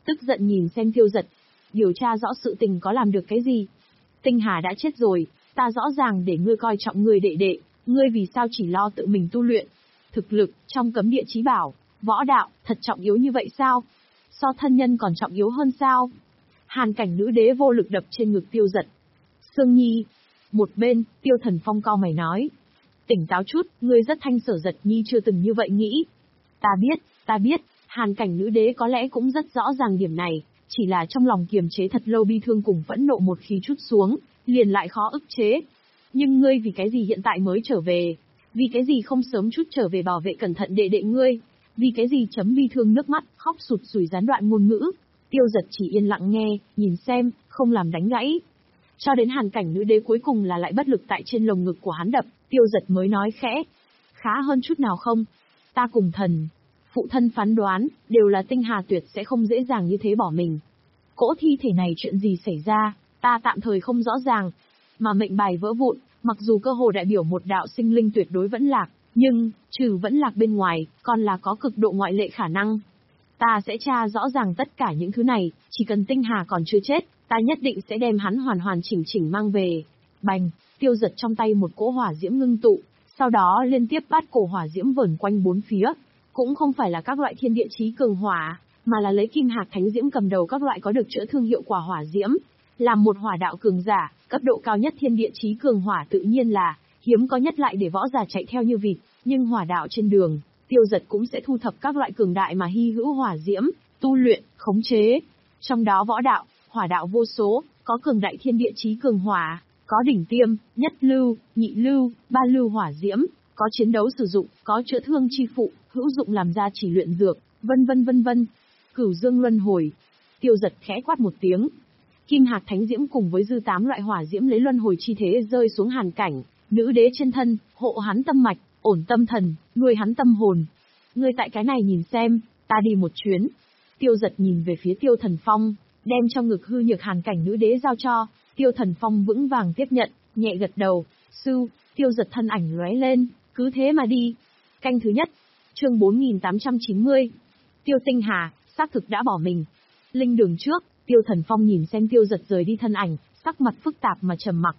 tức giận nhìn xem Tiêu Giật. Điều tra rõ sự tình có làm được cái gì? Tinh Hà đã chết rồi, ta rõ ràng để ngươi coi trọng người đệ đệ, ngươi vì sao chỉ lo tự mình tu luyện? Thực lực, trong cấm địa chí bảo, võ đạo, thật trọng yếu như vậy sao? So thân nhân còn trọng yếu hơn sao? Hàn Cảnh nữ đế vô lực đập trên ngực Tiêu Giật. Sương Nhi. Một bên, Tiêu Thần Phong cau mày nói. Tỉnh táo chút, ngươi rất thanh Sở Giật Nhi chưa từng như vậy nghĩ. Ta biết, ta biết, Hàn Cảnh nữ đế có lẽ cũng rất rõ ràng điểm này, chỉ là trong lòng kiềm chế thật lâu bi thương cùng phẫn nộ một khi chút xuống, liền lại khó ức chế. Nhưng ngươi vì cái gì hiện tại mới trở về? Vì cái gì không sớm chút trở về bảo vệ cẩn thận đệ đệ ngươi? Vì cái gì chấm bi thương nước mắt, khóc sụt sùi gián đoạn ngôn ngữ? Tiêu Giật chỉ yên lặng nghe, nhìn xem, không làm đánh gãy. Cho đến Hàn Cảnh nữ đế cuối cùng là lại bất lực tại trên lồng ngực của hắn đập, Tiêu Giật mới nói khẽ. Khá hơn chút nào không? Ta cùng thần, phụ thân phán đoán, đều là Tinh Hà tuyệt sẽ không dễ dàng như thế bỏ mình. Cỗ thi thể này chuyện gì xảy ra, ta tạm thời không rõ ràng. Mà mệnh bài vỡ vụn, mặc dù cơ hồ đại biểu một đạo sinh linh tuyệt đối vẫn lạc, nhưng, trừ vẫn lạc bên ngoài, còn là có cực độ ngoại lệ khả năng. Ta sẽ tra rõ ràng tất cả những thứ này, chỉ cần Tinh Hà còn chưa chết, ta nhất định sẽ đem hắn hoàn hoàn chỉnh chỉnh mang về. Bành, Tiêu Giật trong tay một cỗ hỏa diễm ngưng tụ, sau đó liên tiếp bát cổ hỏa diễm vờn quanh bốn phía. Cũng không phải là các loại thiên địa chí cường hỏa, mà là lấy kim hạc thánh diễm cầm đầu các loại có được chữa thương hiệu quả hỏa diễm. Làm một hỏa đạo cường giả, cấp độ cao nhất thiên địa chí cường hỏa tự nhiên là hiếm có nhất lại để võ giả chạy theo như vịt, nhưng hỏa đạo trên đường, Tiêu Giật cũng sẽ thu thập các loại cường đại mà hy hữu hỏa diễm, tu luyện, khống chế. Trong đó võ đạo, hỏa đạo vô số, có cường đại thiên địa chí cường hỏa, có đỉnh tiêm, nhất lưu, nhị lưu, ba lưu hỏa diễm, có chiến đấu sử dụng, có chữa thương chi phụ, hữu dụng làm ra chỉ luyện dược, vân vân vân vân. Cửu Dương luân hồi. Tiêu Giật khẽ quát một tiếng. Kim hạc thánh diễm cùng với dư tám loại hỏa diễm lấy luân hồi chi thế rơi xuống Hàn Cảnh nữ đế trên thân, hộ hắn tâm mạch, ổn tâm thần, nuôi hắn tâm hồn. Ngươi tại cái này nhìn xem, ta đi một chuyến. Tiêu Giật nhìn về phía Tiêu Thần Phong, đem trong ngực hư nhược Hàn Cảnh nữ đế giao cho. Tiêu Thần Phong vững vàng tiếp nhận, nhẹ gật đầu. Sư. Tiêu Giật thân ảnh lóe lên, cứ thế mà đi. Canh thứ nhất, chương bốn nghìn tám trăm chín mươi. Tiêu Tinh Hà, xác thực đã bỏ mình. Linh đường trước, Tiêu Thần Phong nhìn xem Tiêu Giật rời đi thân ảnh, sắc mặt phức tạp mà trầm mặc.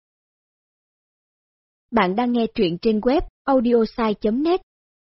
Bạn đang nghe truyện trên web audiosai chấm net.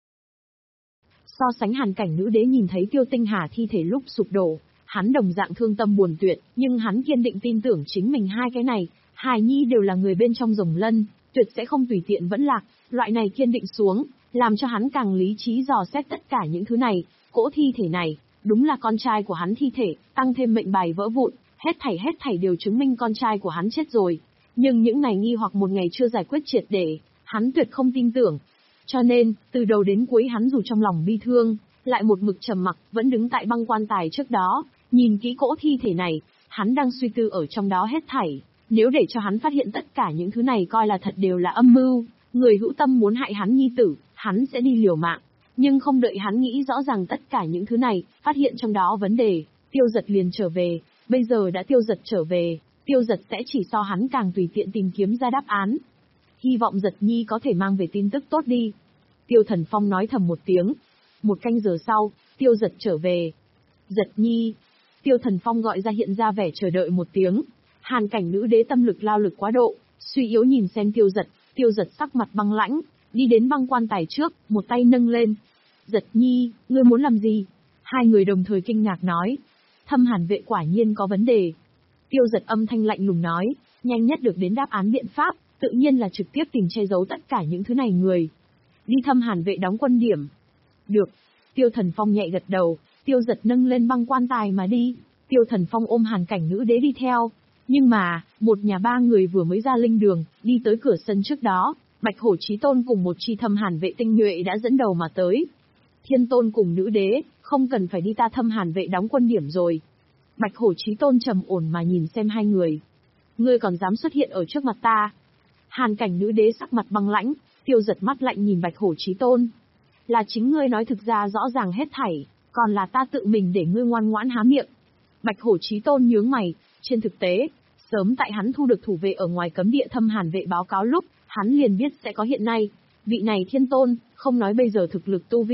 So sánh Hàn Cảnh nữ đế nhìn thấy Tiêu Tinh Hà thi thể lúc sụp đổ, hắn đồng dạng thương tâm buồn tuyệt, nhưng hắn kiên định tin tưởng chính mình hai cái này, hài nhi đều là người bên trong rồng lân, tuyệt sẽ không tùy tiện vẫn lạc, loại này kiên định xuống, làm cho hắn càng lý trí dò xét tất cả những thứ này, cỗ thi thể này, đúng là con trai của hắn thi thể, tăng thêm mệnh bài vỡ vụn, hết thảy hết thảy đều chứng minh con trai của hắn chết rồi. Nhưng những này nghi hoặc một ngày chưa giải quyết triệt để, hắn tuyệt không tin tưởng. Cho nên, từ đầu đến cuối hắn dù trong lòng bi thương, lại một mực trầm mặc, vẫn đứng tại băng quan tài trước đó, nhìn kỹ cỗ thi thể này, hắn đang suy tư ở trong đó hết thảy. Nếu để cho hắn phát hiện tất cả những thứ này coi là thật đều là âm mưu, người hữu tâm muốn hại hắn nhi tử, hắn sẽ đi liều mạng. Nhưng không đợi hắn nghĩ rõ ràng tất cả những thứ này, phát hiện trong đó vấn đề, Tiêu Giật liền trở về. Bây giờ đã Tiêu Giật trở về, Tiêu Giật sẽ chỉ so hắn càng tùy tiện tìm kiếm ra đáp án. Hy vọng Giật Nhi có thể mang về tin tức tốt đi. Tiêu Thần Phong nói thầm một tiếng. Một canh giờ sau, Tiêu Giật trở về. Giật Nhi. Tiêu Thần Phong gọi ra hiện ra vẻ chờ đợi một tiếng. Hàn Cảnh nữ đế tâm lực lao lực quá độ, suy yếu nhìn xem Tiêu Giật, Tiêu Giật sắc mặt băng lãnh, đi đến băng quan tài trước, một tay nâng lên. Giật Nhi, ngươi muốn làm gì? Hai người đồng thời kinh ngạc nói. Thâm Hàn vệ quả nhiên có vấn đề. Tiêu Giật âm thanh lạnh lùng nói, nhanh nhất được đến đáp án biện pháp, tự nhiên là trực tiếp tìm che giấu tất cả những thứ này người. Đi Thâm Hàn vệ đóng quân điểm. Được. Tiêu Thần Phong nhẹ gật đầu, Tiêu Giật nâng lên băng quan tài mà đi. Tiêu Thần Phong ôm Hàn Cảnh nữ đế đi theo. Nhưng mà, một nhà ba người vừa mới ra linh đường, đi tới cửa sân trước đó, Bạch Hổ Chí Tôn cùng một chi Thâm Hàn vệ tinh nhuệ đã dẫn đầu mà tới. Thiên Tôn cùng nữ đế, không cần phải đi ta Thâm Hàn vệ đóng quân điểm rồi. Bạch Hổ Chí Tôn trầm ổn mà nhìn xem hai người. Ngươi còn dám xuất hiện ở trước mặt ta? Hàn Cảnh nữ đế sắc mặt băng lãnh, Tiêu Giật mắt lạnh nhìn Bạch Hổ Chí Tôn. Là chính ngươi nói thực ra rõ ràng hết thảy, còn là ta tự mình để ngươi ngoan ngoãn há miệng. Bạch Hổ Chí Tôn nhướng mày, trên thực tế, sớm tại hắn thu được thủ vệ ở ngoài cấm địa Thâm Hàn vệ báo cáo lúc, hắn liền biết sẽ có hiện nay. Vị này Thiên Tôn, không nói bây giờ thực lực tu vi,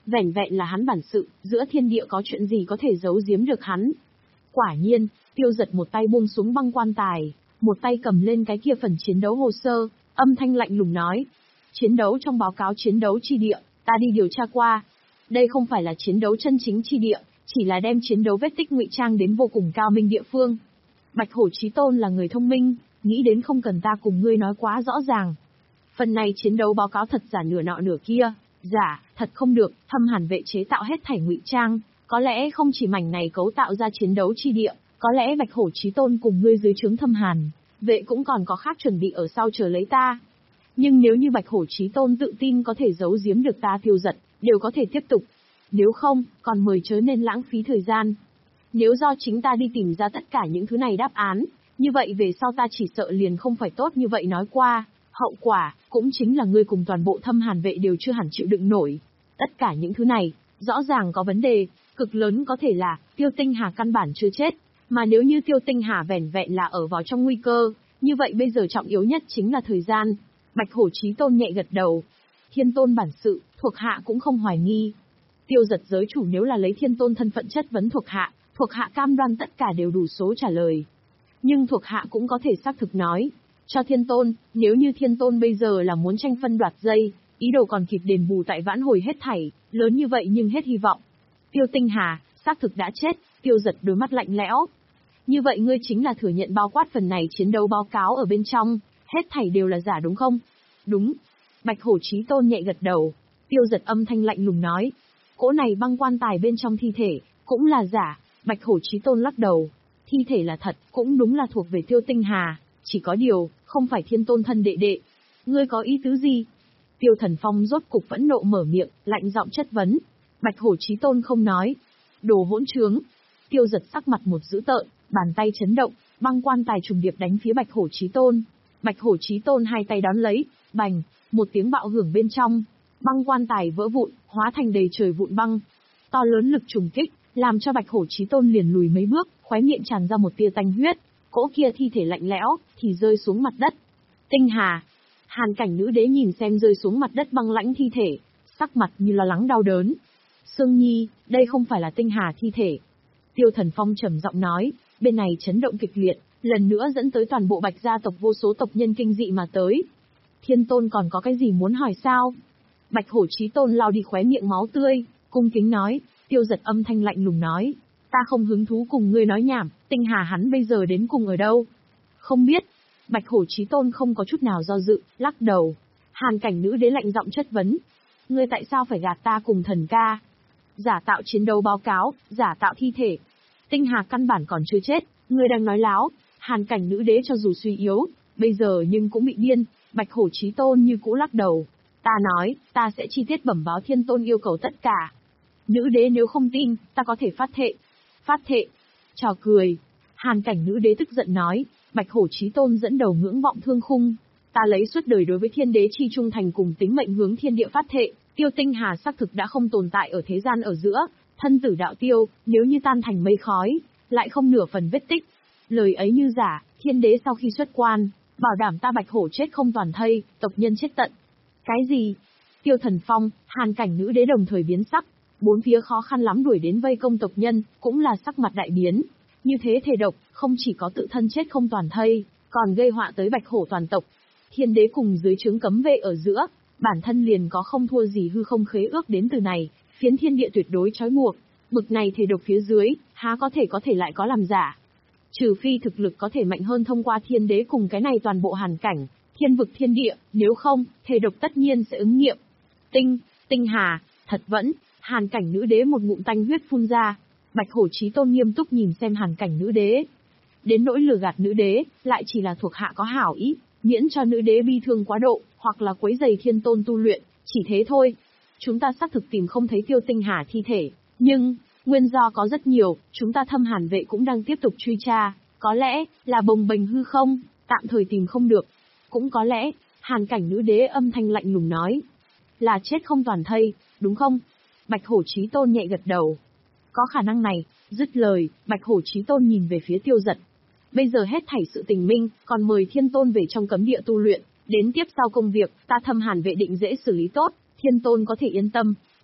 Vẻn vẹn là hắn bản sự, giữa thiên địa có chuyện gì có thể giấu giếm được hắn. Quả nhiên, Tiêu Giật một tay buông xuống băng quan tài, một tay cầm lên cái kia phần chiến đấu hồ sơ, âm thanh lạnh lùng nói. Chiến đấu trong báo cáo chiến đấu chi địa, ta đi điều tra qua. Đây không phải là chiến đấu chân chính chi địa, chỉ là đem chiến đấu vết tích ngụy trang đến vô cùng cao minh địa phương. Bạch Hổ Chí Tôn là người thông minh, nghĩ đến không cần ta cùng ngươi nói quá rõ ràng. Phần này chiến đấu báo cáo thật giả nửa nọ nửa kia, giả, thật không được, Thâm Hàn vệ chế tạo hết thảy ngụy trang, có lẽ không chỉ mảnh này cấu tạo ra chiến đấu chi địa, có lẽ Bạch Hổ Chí Tôn cùng ngươi dưới trướng Thâm Hàn vệ cũng còn có khác chuẩn bị ở sau chờ lấy ta. Nhưng nếu như Bạch Hổ Chí Tôn tự tin có thể giấu giếm được ta Tiêu Giật, đều có thể tiếp tục. Nếu không, còn mời chớ nên lãng phí thời gian. Nếu do chính ta đi tìm ra tất cả những thứ này đáp án, như vậy về sau ta chỉ sợ liền không phải tốt như vậy nói qua. Hậu quả, cũng chính là ngươi cùng toàn bộ Thâm Hàn vệ đều chưa hẳn chịu đựng nổi. Tất cả những thứ này, rõ ràng có vấn đề, cực lớn có thể là, Tiêu Tinh Hà căn bản chưa chết. Mà nếu như Tiêu Tinh Hà vẻn vẹn là ở vào trong nguy cơ, như vậy bây giờ trọng yếu nhất chính là thời gian. Bạch Hổ Chí Tôn nhẹ gật đầu. Thiên Tôn bản sự, thuộc hạ cũng không hoài nghi. Tiêu Giật giới chủ nếu là lấy Thiên Tôn thân phận chất vấn thuộc hạ, thuộc hạ cam đoan tất cả đều đủ số trả lời. Nhưng thuộc hạ cũng có thể xác thực nói, cho Thiên Tôn, nếu như Thiên Tôn bây giờ là muốn tranh phân đoạt dây, ý đồ còn kịp đền bù tại vãn hồi hết thảy, lớn như vậy nhưng hết hy vọng. Tiêu Tinh Hà, xác thực đã chết, Tiêu Giật đôi mắt lạnh lẽo. Như vậy ngươi chính là thừa nhận bao quát phần này chiến đấu báo cáo ở bên trong, hết thảy đều là giả đúng không? Đúng. Bạch Hổ Chí Tôn nhẹ gật đầu. Tiêu Giật âm thanh lạnh lùng nói. Cỗ này băng quan tài bên trong thi thể, cũng là giả. Bạch Hổ Chí Tôn lắc đầu. Thi thể là thật, cũng đúng là thuộc về Tiêu Tinh Hà. Chỉ có điều, không phải Thiên Tôn thân đệ đệ. Ngươi có ý tứ gì? Tiêu Thần Phong rốt cục phẫn nộ mở miệng, lạnh giọng chất vấn. Bạch Hổ Chí Tôn không nói. Đồ hỗn trướng. Tiêu Giật sắc mặt một dữ tợn, bàn tay chấn động, băng quan tài trùng điệp đánh phía Bạch Hổ Chí Tôn. Bạch Hổ Chí Tôn hai tay đón lấy, bành, một tiếng bạo hưởng bên trong, băng quan tài vỡ vụn, hóa thành đầy trời vụn băng. To lớn lực trùng kích, làm cho Bạch Hổ Chí Tôn liền lùi mấy bước, khóe miệng tràn ra một tia tanh huyết. Cỗ kia thi thể lạnh lẽo, thì rơi xuống mặt đất. Tinh Hà, Hàn Cảnh Nữ Đế nhìn xem rơi xuống mặt đất băng lãnh thi thể, sắc mặt như lo lắng đau đớn. Sương Nhi, đây không phải là Tinh Hà thi thể. Tiêu Thần Phong trầm giọng nói, bên này chấn động kịch liệt, lần nữa dẫn tới toàn bộ Bạch gia tộc vô số tộc nhân kinh dị mà tới. Thiên Tôn còn có cái gì muốn hỏi sao? Bạch Hổ Chí Tôn lau đi khóe miệng máu tươi, cung kính nói. Tiêu Giật âm thanh lạnh lùng nói, ta không hứng thú cùng ngươi nói nhảm, Tinh Hà hắn bây giờ đến cùng ở đâu? Không biết. Bạch Hổ Chí Tôn không có chút nào do dự, lắc đầu. Hàn Cảnh Nữ Đế lạnh giọng chất vấn, ngươi tại sao phải gạt ta cùng thần ca? Giả tạo chiến đấu báo cáo, giả tạo thi thể. Tinh Hà căn bản còn chưa chết, ngươi đang nói láo. Hàn Cảnh Nữ Đế cho dù suy yếu, bây giờ nhưng cũng bị điên. Bạch Hổ Chí Tôn như cũ lắc đầu. Ta nói, ta sẽ chi tiết bẩm báo Thiên Tôn yêu cầu tất cả. Nữ đế nếu không tin, ta có thể phát thệ. Phát thệ. Trò cười. Hàn Cảnh Nữ Đế tức giận nói, Bạch Hổ Chí Tôn dẫn đầu ngưỡng vọng thương khung. Ta lấy suốt đời đối với thiên đế chi trung thành cùng tính mệnh hướng thiên địa phát thệ, Tiêu Tinh Hà xác thực đã không tồn tại ở thế gian ở giữa, thân tử đạo tiêu, nếu như tan thành mây khói, lại không nửa phần vết tích. Lời ấy như giả, thiên đế sau khi xuất quan, bảo đảm ta Bạch Hổ chết không toàn thây, tộc nhân chết tận. Cái gì? Tiêu Thần Phong, Hàn Cảnh Nữ Đế đồng thời biến sắc, bốn phía khó khăn lắm đuổi đến vây công tộc nhân, cũng là sắc mặt đại biến. Như thế thể độc, không chỉ có tự thân chết không toàn thây, còn gây họa tới Bạch Hổ toàn tộc. Thiên đế cùng dưới trướng cấm vệ ở giữa, bản thân liền có không thua gì hư không khế ước đến từ này, phiến thiên địa tuyệt đối trói buộc. Bực này thể độc phía dưới, há có thể có thể lại có làm giả. Trừ phi thực lực có thể mạnh hơn thông qua thiên đế cùng cái này toàn bộ hàn cảnh, thiên vực thiên địa, nếu không, thể độc tất nhiên sẽ ứng nghiệm. Tinh, Tinh Hà, thật vẫn, Hàn Cảnh Nữ Đế một ngụm tanh huyết phun ra. Bạch Hổ Chí Tôn nghiêm túc nhìn xem Hàn Cảnh Nữ Đế. Đến nỗi lừa gạt nữ đế, lại chỉ là thuộc hạ có hảo ý, miễn cho nữ đế bi thương quá độ, hoặc là quấy rầy Thiên Tôn tu luyện, chỉ thế thôi. Chúng ta xác thực tìm không thấy Tiêu Tinh Hà thi thể, nhưng, nguyên do có rất nhiều, chúng ta Thâm Hàn vệ cũng đang tiếp tục truy tra, có lẽ, là bồng bềnh hư không, tạm thời tìm không được. Cũng có lẽ, Hàn Cảnh Nữ Đế âm thanh lạnh lùng nói, là chết không toàn thây, đúng không? Bạch Hổ Chí Tôn nhẹ gật đầu. Có khả năng này, dứt lời, Bạch Hổ Chí Tôn nhìn về phía Tiêu Giật. Bây giờ hết thảy sự tình minh, còn mời Thiên Tôn về trong cấm địa tu luyện, đến tiếp sau công việc, ta Thâm Hàn vệ định dễ xử lý tốt, Thiên Tôn có thể yên tâm.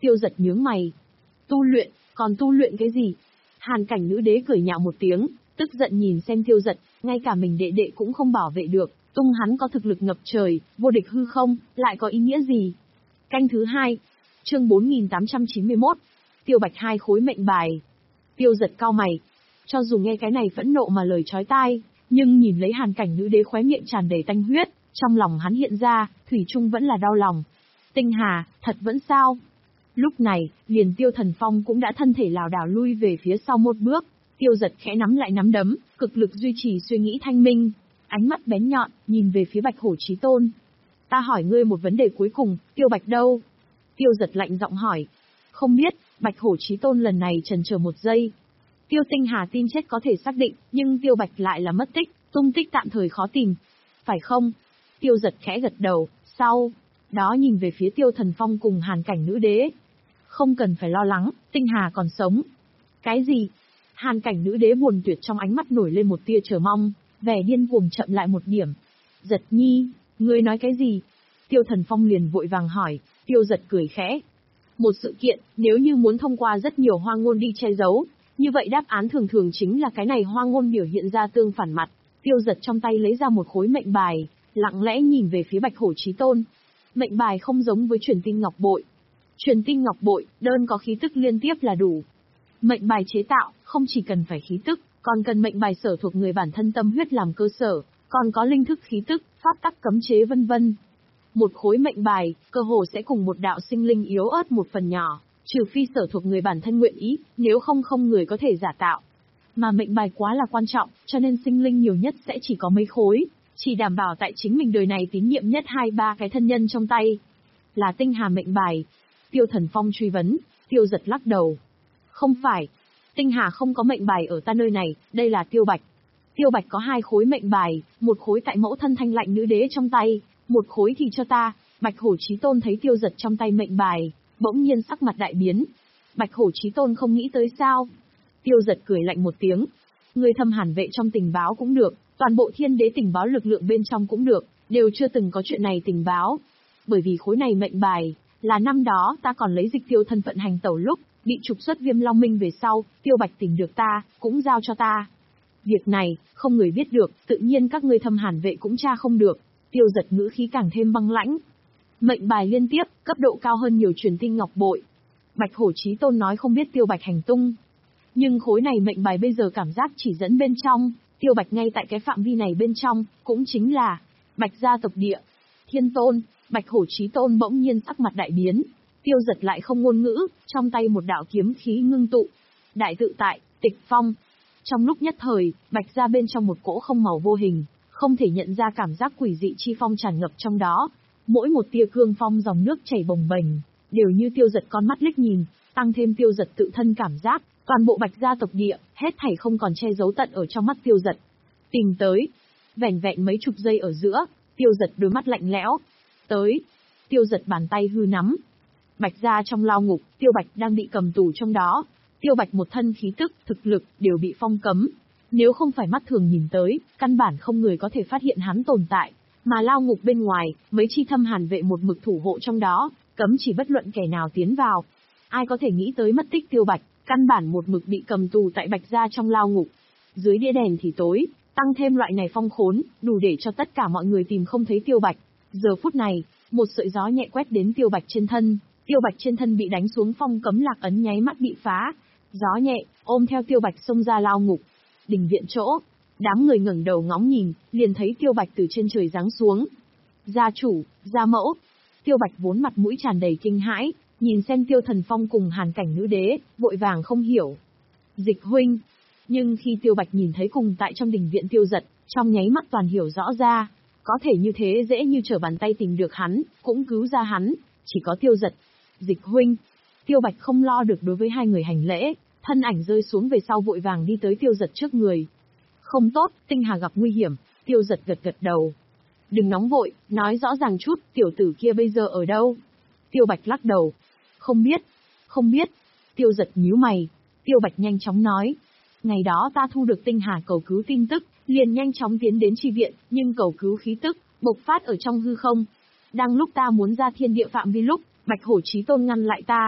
Tiêu Giật nhướng mày. Tu luyện, còn tu luyện cái gì? Hàn Cảnh Nữ Đế cười nhạo một tiếng, tức giận nhìn xem Tiêu Giật, ngay cả mình đệ đệ cũng không bảo vệ được, tung hắn có thực lực ngập trời, vô địch hư không, lại có ý nghĩa gì? Canh thứ hai, chương bốn nghìn tám trăm chín mươi mốt, Tiêu Bạch hai khối mệnh bài. Tiêu Giật cau mày, cho dù nghe cái này phẫn nộ mà lời chói tai, nhưng nhìn lấy Hàn Cảnh Nữ Đế khóe miệng tràn đầy tanh huyết, trong lòng hắn hiện ra, thủy chung vẫn là đau lòng. Tinh Hà, thật vẫn sao? Lúc này, liền Tiêu Thần Phong cũng đã thân thể lảo đảo lui về phía sau một bước. Tiêu Giật khẽ nắm lại nắm đấm, cực lực duy trì suy nghĩ thanh minh, ánh mắt bén nhọn, nhìn về phía Bạch Hổ Chí Tôn. Ta hỏi ngươi một vấn đề cuối cùng, Tiêu Bạch đâu? Tiêu Giật lạnh giọng hỏi. Không biết, Bạch Hổ Chí Tôn lần này chần chờ một giây. Tiêu Tinh Hà tin chết có thể xác định, nhưng Tiêu Bạch lại là mất tích, tung tích tạm thời khó tìm. Phải không? Tiêu Giật khẽ gật đầu, sau đó nhìn về phía Tiêu Thần Phong cùng Hàn Cảnh Nữ Đế. Không cần phải lo lắng, Tinh Hà còn sống. Cái gì? Hàn Cảnh Nữ Đế buồn tuyệt trong ánh mắt nổi lên một tia chờ mong, vẻ điên cuồng chậm lại một điểm. Giật nhi, ngươi nói cái gì? Tiêu Thần Phong liền vội vàng hỏi. Tiêu Giật cười khẽ. Một sự kiện, nếu như muốn thông qua rất nhiều hoang ngôn đi che giấu, như vậy đáp án thường thường chính là cái này hoang ngôn biểu hiện ra tương phản mặt. Tiêu Giật trong tay lấy ra một khối mệnh bài, lặng lẽ nhìn về phía Bạch Hổ Chí Tôn. Mệnh bài không giống với truyền tinh ngọc bội. Truyền tinh ngọc bội, đơn có khí tức liên tiếp là đủ. Mệnh bài chế tạo, không chỉ cần phải khí tức, còn cần mệnh bài sở thuộc người bản thân tâm huyết làm cơ sở, còn có linh thức khí tức, pháp tắc cấm chế vân vân. Một khối mệnh bài, cơ hồ sẽ cùng một đạo sinh linh yếu ớt một phần nhỏ, trừ phi sở thuộc người bản thân nguyện ý, nếu không không người có thể giả tạo. Mà mệnh bài quá là quan trọng, cho nên sinh linh nhiều nhất sẽ chỉ có mấy khối, chỉ đảm bảo tại chính mình đời này tín nhiệm nhất hai ba cái thân nhân trong tay. Là Tinh Hà mệnh bài. Tiêu Thần Phong truy vấn, Tiêu Giật lắc đầu. Không phải, Tinh Hà không có mệnh bài ở ta nơi này, đây là Tiêu Bạch. Tiêu Bạch có hai khối mệnh bài, một khối tại mẫu thân Thanh Lạnh Nữ Đế trong tay, một khối thì cho ta. Bạch Hổ Chí Tôn thấy Tiêu Giật trong tay mệnh bài, bỗng nhiên sắc mặt đại biến. Bạch Hổ Chí Tôn không nghĩ tới sao? Tiêu Giật cười lạnh một tiếng. Người thâm hàn vệ trong tình báo cũng được, toàn bộ thiên đế tình báo lực lượng bên trong cũng được, đều chưa từng có chuyện này tình báo. Bởi vì khối này mệnh bài, là năm đó ta còn lấy dịch tiêu thân phận hành tẩu lúc, bị trục xuất Viêm Long Minh về sau, Tiêu Bạch tìm được ta, cũng giao cho ta. Việc này, không người biết được, tự nhiên các ngươi thâm hàn vệ cũng tra không được. Tiêu Giật ngữ khí càng thêm băng lãnh. Mệnh bài liên tiếp, cấp độ cao hơn nhiều truyền tinh ngọc bội. Bạch Hổ Chí Tôn nói không biết Tiêu Bạch hành tung. Nhưng khối này mệnh bài bây giờ cảm giác chỉ dẫn bên trong, Tiêu Bạch ngay tại cái phạm vi này bên trong, cũng chính là Bạch gia tộc địa. Thiên Tôn, Bạch Hổ Chí Tôn bỗng nhiên sắc mặt đại biến. Tiêu Giật lại không ngôn ngữ, trong tay một đạo kiếm khí ngưng tụ. Đại tự tại, tịch phong. Trong lúc nhất thời, Bạch gia bên trong một cỗ không màu vô hình, không thể nhận ra cảm giác quỷ dị chi phong tràn ngập trong đó. Mỗi một tia cương phong dòng nước chảy bồng bềnh, đều như Tiêu Giật con mắt liếc nhìn, tăng thêm Tiêu Giật tự thân cảm giác, toàn bộ Bạch gia tộc địa, hết thảy không còn che giấu tận ở trong mắt Tiêu Giật. Tìm tới. Vẻn vẹn mấy chục giây ở giữa, Tiêu Giật đôi mắt lạnh lẽo. Tới. Tiêu Giật bàn tay hư nắm. Bạch gia trong lao ngục, Tiêu Bạch đang bị cầm tù trong đó. Tiêu Bạch một thân khí tức, thực lực, đều bị phong cấm. Nếu không phải mắt thường nhìn tới, căn bản không người có thể phát hiện hắn tồn tại. Mà lao ngục bên ngoài, mấy chi thâm hàn vệ một mực thủ hộ trong đó, cấm chỉ bất luận kẻ nào tiến vào. Ai có thể nghĩ tới mất tích Tiêu Bạch, căn bản một mực bị cầm tù tại Bạch gia trong lao ngục. Dưới đĩa đèn thì tối, tăng thêm loại này phong khốn, đủ để cho tất cả mọi người tìm không thấy Tiêu Bạch. Giờ phút này, một sợi gió nhẹ quét đến Tiêu Bạch trên thân, Tiêu Bạch trên thân bị đánh xuống phong cấm lạc ấn nháy mắt bị phá. Gió nhẹ, ôm theo Tiêu Bạch xông ra lao ngục. Đình viện chỗ, đám người ngẩng đầu ngóng nhìn, liền thấy Tiêu Bạch từ trên trời giáng xuống. Gia chủ, gia mẫu. Tiêu Bạch vốn mặt mũi tràn đầy kinh hãi, nhìn xem Tiêu Thần Phong cùng Hàn Cảnh Nữ Đế, vội vàng không hiểu. Dịch huynh. Nhưng khi Tiêu Bạch nhìn thấy cùng tại trong đình viện Tiêu Giật, trong nháy mắt toàn hiểu rõ ra, có thể như thế dễ như trở bàn tay tìm được hắn, cũng cứu ra hắn, chỉ có Tiêu Giật. Dịch huynh. Tiêu Bạch không lo được đối với hai người hành lễ, thân ảnh rơi xuống về sau vội vàng đi tới Tiêu Giật trước người. Không tốt, Tinh Hà gặp nguy hiểm. Tiêu Giật gật gật đầu. Đừng nóng vội, nói rõ ràng chút, tiểu tử kia bây giờ ở đâu? Tiêu Bạch lắc đầu. Không biết, không biết. Tiêu Giật nhíu mày. Tiêu Bạch nhanh chóng nói. Ngày đó ta thu được Tinh Hà cầu cứu tin tức, liền nhanh chóng tiến đến chi viện, nhưng cầu cứu khí tức, bộc phát ở trong hư không. Đang lúc ta muốn ra thiên địa phạm vi lúc, Bạch Hổ Chí Tôn ngăn lại ta.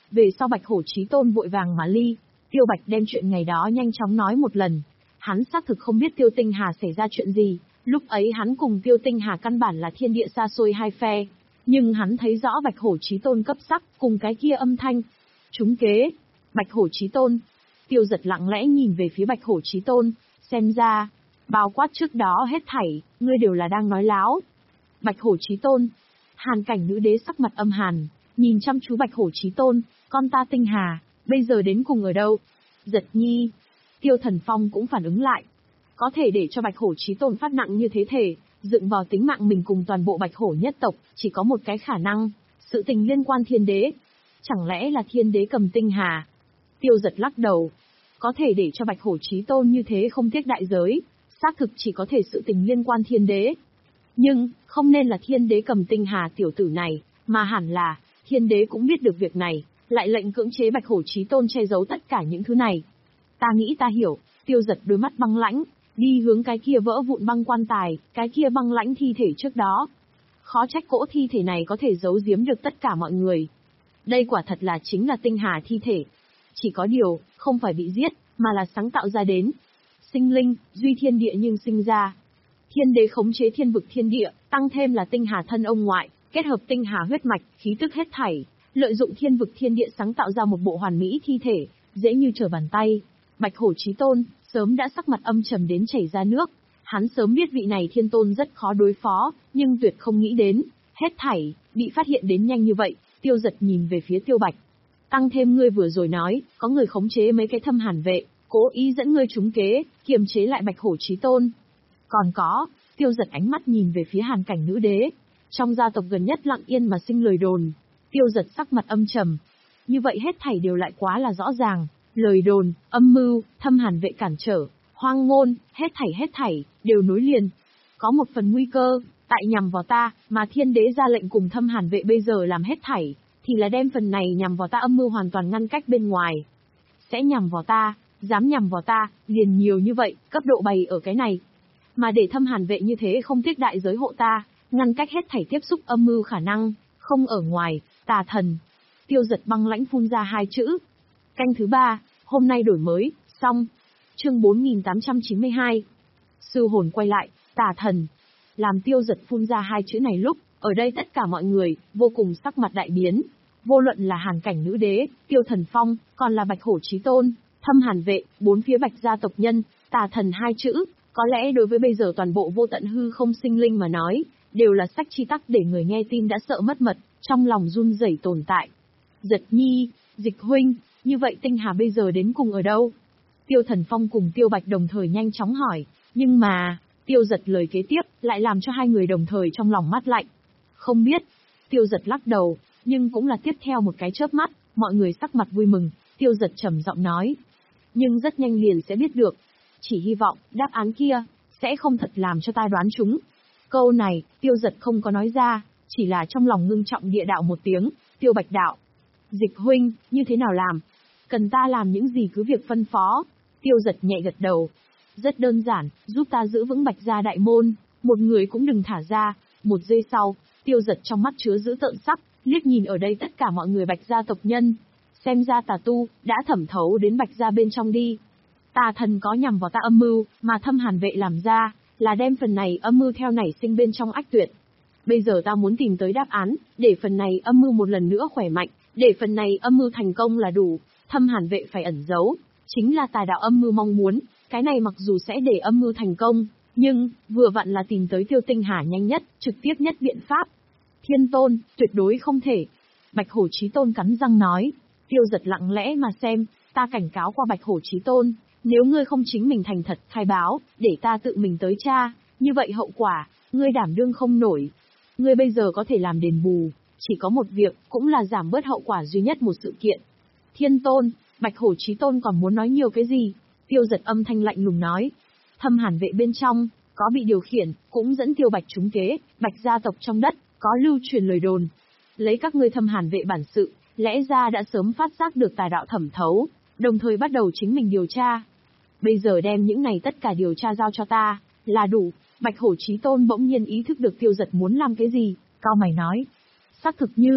Về sau Bạch Hổ Chí Tôn vội vàng mà ly, Tiêu Bạch đem chuyện ngày đó nhanh chóng nói một lần. Hắn xác thực không biết Tiêu Tinh Hà xảy ra chuyện gì, lúc ấy hắn cùng Tiêu Tinh Hà căn bản là thiên địa xa xôi hai phe. Nhưng hắn thấy rõ Bạch Hổ Chí Tôn cấp sắc, cùng cái kia âm thanh. Trúng kế. Bạch Hổ Chí Tôn. Tiêu Giật lặng lẽ nhìn về phía Bạch Hổ Chí Tôn, xem ra, bao quát trước đó hết thảy, ngươi đều là đang nói láo. Bạch Hổ Chí Tôn. Hàn Cảnh Nữ Đế sắc mặt âm hàn, nhìn chăm chú Bạch Hổ Chí Tôn, con ta Tinh Hà, bây giờ đến cùng ở đâu? Giật Nhi. Tiêu Thần Phong cũng phản ứng lại. Có thể để cho Bạch Hổ Chí Tôn phát nặng như thế thể, dựng vào tính mạng mình cùng toàn bộ Bạch Hổ nhất tộc, chỉ có một cái khả năng, sự tình liên quan thiên đế. Chẳng lẽ là thiên đế cầm Tinh Hà? Tiêu Giật lắc đầu. Có thể để cho Bạch Hổ Chí Tôn như thế không tiếc đại giới, xác thực chỉ có thể sự tình liên quan thiên đế. Nhưng, không nên là thiên đế cầm Tinh Hà tiểu tử này, mà hẳn là, thiên đế cũng biết được việc này, lại lệnh cưỡng chế Bạch Hổ Chí Tôn che giấu tất cả những thứ này. Ta nghĩ ta hiểu. Tiêu Giật đôi mắt băng lãnh, đi hướng cái kia vỡ vụn băng quan tài, cái kia băng lãnh thi thể trước đó. Khó trách cỗ thi thể này có thể giấu giếm được tất cả mọi người. Đây quả thật là chính là Tinh Hà thi thể. Chỉ có điều, không phải bị giết, mà là sáng tạo ra đến. Sinh linh, duy thiên địa nhưng sinh ra. Thiên đế khống chế thiên vực thiên địa, tăng thêm là Tinh Hà thân ông ngoại, kết hợp Tinh Hà huyết mạch, khí tức hết thảy, lợi dụng thiên vực thiên địa sáng tạo ra một bộ hoàn mỹ thi thể, dễ như trở bàn tay. Bạch Hổ Chí Tôn, sớm đã sắc mặt âm trầm đến chảy ra nước. Hắn sớm biết vị này thiên tôn rất khó đối phó, nhưng tuyệt không nghĩ đến, hết thảy, bị phát hiện đến nhanh như vậy. Tiêu Giật nhìn về phía Tiêu Bạch. Tăng thêm ngươi vừa rồi nói, có người khống chế mấy cái thâm hàn vệ, cố ý dẫn ngươi trúng kế, kiềm chế lại Bạch Hổ Chí Tôn. Còn có, Tiêu Giật ánh mắt nhìn về phía Hàn Cảnh Nữ Đế. Trong gia tộc gần nhất lặng yên mà sinh lời đồn. Tiêu Giật sắc mặt âm trầm. Như vậy hết thảy đều lại quá là rõ ràng. Lời đồn, âm mưu, thâm hàn vệ cản trở, hoang ngôn, hết thảy hết thảy, đều nối liền. Có một phần nguy cơ, tại nhằm vào ta, mà thiên đế ra lệnh cùng thâm hàn vệ bây giờ làm hết thảy, thì là đem phần này nhằm vào ta âm mưu hoàn toàn ngăn cách bên ngoài. Sẽ nhằm vào ta, dám nhằm vào ta, liền nhiều như vậy, cấp độ bày ở cái này. Mà để thâm hàn vệ như thế không tiếc đại giới hộ ta, ngăn cách hết thảy tiếp xúc âm mưu khả năng, không ở ngoài, tà thần. Tiêu Giật băng lãnh phun ra hai chữ. Canh thứ ba, hôm nay đổi mới, xong. Chương bốn nghìn tám trăm chín mươi hai. Sư hồn quay lại, tà thần. Làm Tiêu Giật phun ra hai chữ này lúc, ở đây tất cả mọi người, vô cùng sắc mặt đại biến. Vô luận là Hàn Cảnh Nữ Đế, Tiêu Thần Phong, còn là Bạch Hổ Chí Tôn, thâm hàn vệ, bốn phía Bạch gia tộc nhân, tà thần hai chữ, có lẽ đối với bây giờ toàn bộ vô tận hư không sinh linh mà nói, đều là sách chi tắc để người nghe tin đã sợ mất mật, trong lòng run rẩy tồn tại. Giật Nhi, Dịch huynh, như vậy Tinh Hà bây giờ đến cùng ở đâu? Tiêu Thần Phong cùng Tiêu Bạch đồng thời nhanh chóng hỏi, nhưng mà, Tiêu Giật lời kế tiếp, lại làm cho hai người đồng thời trong lòng mát lạnh. Không biết. Tiêu Giật lắc đầu, nhưng cũng là tiếp theo một cái chớp mắt, mọi người sắc mặt vui mừng, Tiêu Giật trầm giọng nói. Nhưng rất nhanh liền sẽ biết được. Chỉ hy vọng, đáp án kia, sẽ không thật làm cho ta đoán chúng. Câu này, Tiêu Giật không có nói ra, chỉ là trong lòng ngưng trọng địa đạo một tiếng, Tiêu Bạch đạo. Dịch huynh, như thế nào làm? Cần ta làm những gì cứ việc phân phó. Tiêu Giật nhẹ gật đầu. Rất đơn giản, giúp ta giữ vững Bạch gia đại môn, một người cũng đừng thả ra. Một giây sau, Tiêu Giật trong mắt chứa giữ tợn sắc, liếc nhìn ở đây tất cả mọi người Bạch gia tộc nhân. Xem ra tà tu, đã thẩm thấu đến Bạch gia bên trong đi. Tà thần có nhằm vào ta âm mưu, mà thâm hàn vệ làm ra, là đem phần này âm mưu theo nảy sinh bên trong ách tuyệt. Bây giờ ta muốn tìm tới đáp án, để phần này âm mưu một lần nữa khỏe mạnh, để phần này âm mưu thành công là đủ. Thâm hàn vệ phải ẩn giấu, chính là tà đạo âm mưu mong muốn, cái này mặc dù sẽ để âm mưu thành công, nhưng, vừa vặn là tìm tới Tiêu Tinh Hà nhanh nhất, trực tiếp nhất biện pháp. Thiên Tôn, tuyệt đối không thể. Bạch Hổ Chí Tôn cắn răng nói. Tiêu Giật lặng lẽ mà xem, ta cảnh cáo qua Bạch Hổ Chí Tôn, nếu ngươi không chính mình thành thật khai báo, để ta tự mình tới tra, như vậy hậu quả, ngươi đảm đương không nổi. Ngươi bây giờ có thể làm đền bù, chỉ có một việc, cũng là giảm bớt hậu quả duy nhất một sự kiện. Thiên Tôn, Bạch Hổ Chí Tôn còn muốn nói nhiều cái gì? Tiêu Giật âm thanh lạnh lùng nói. Thâm hàn vệ bên trong, có bị điều khiển, cũng dẫn Tiêu Bạch trúng kế, Bạch gia tộc trong đất, có lưu truyền lời đồn. Lấy các ngươi thâm hàn vệ bản sự, lẽ ra đã sớm phát giác được tà đạo thẩm thấu, đồng thời bắt đầu chính mình điều tra. Bây giờ đem những này tất cả điều tra giao cho ta, là đủ. Bạch Hổ Chí Tôn bỗng nhiên ý thức được Tiêu Giật muốn làm cái gì, cau mày nói. Xác thực như,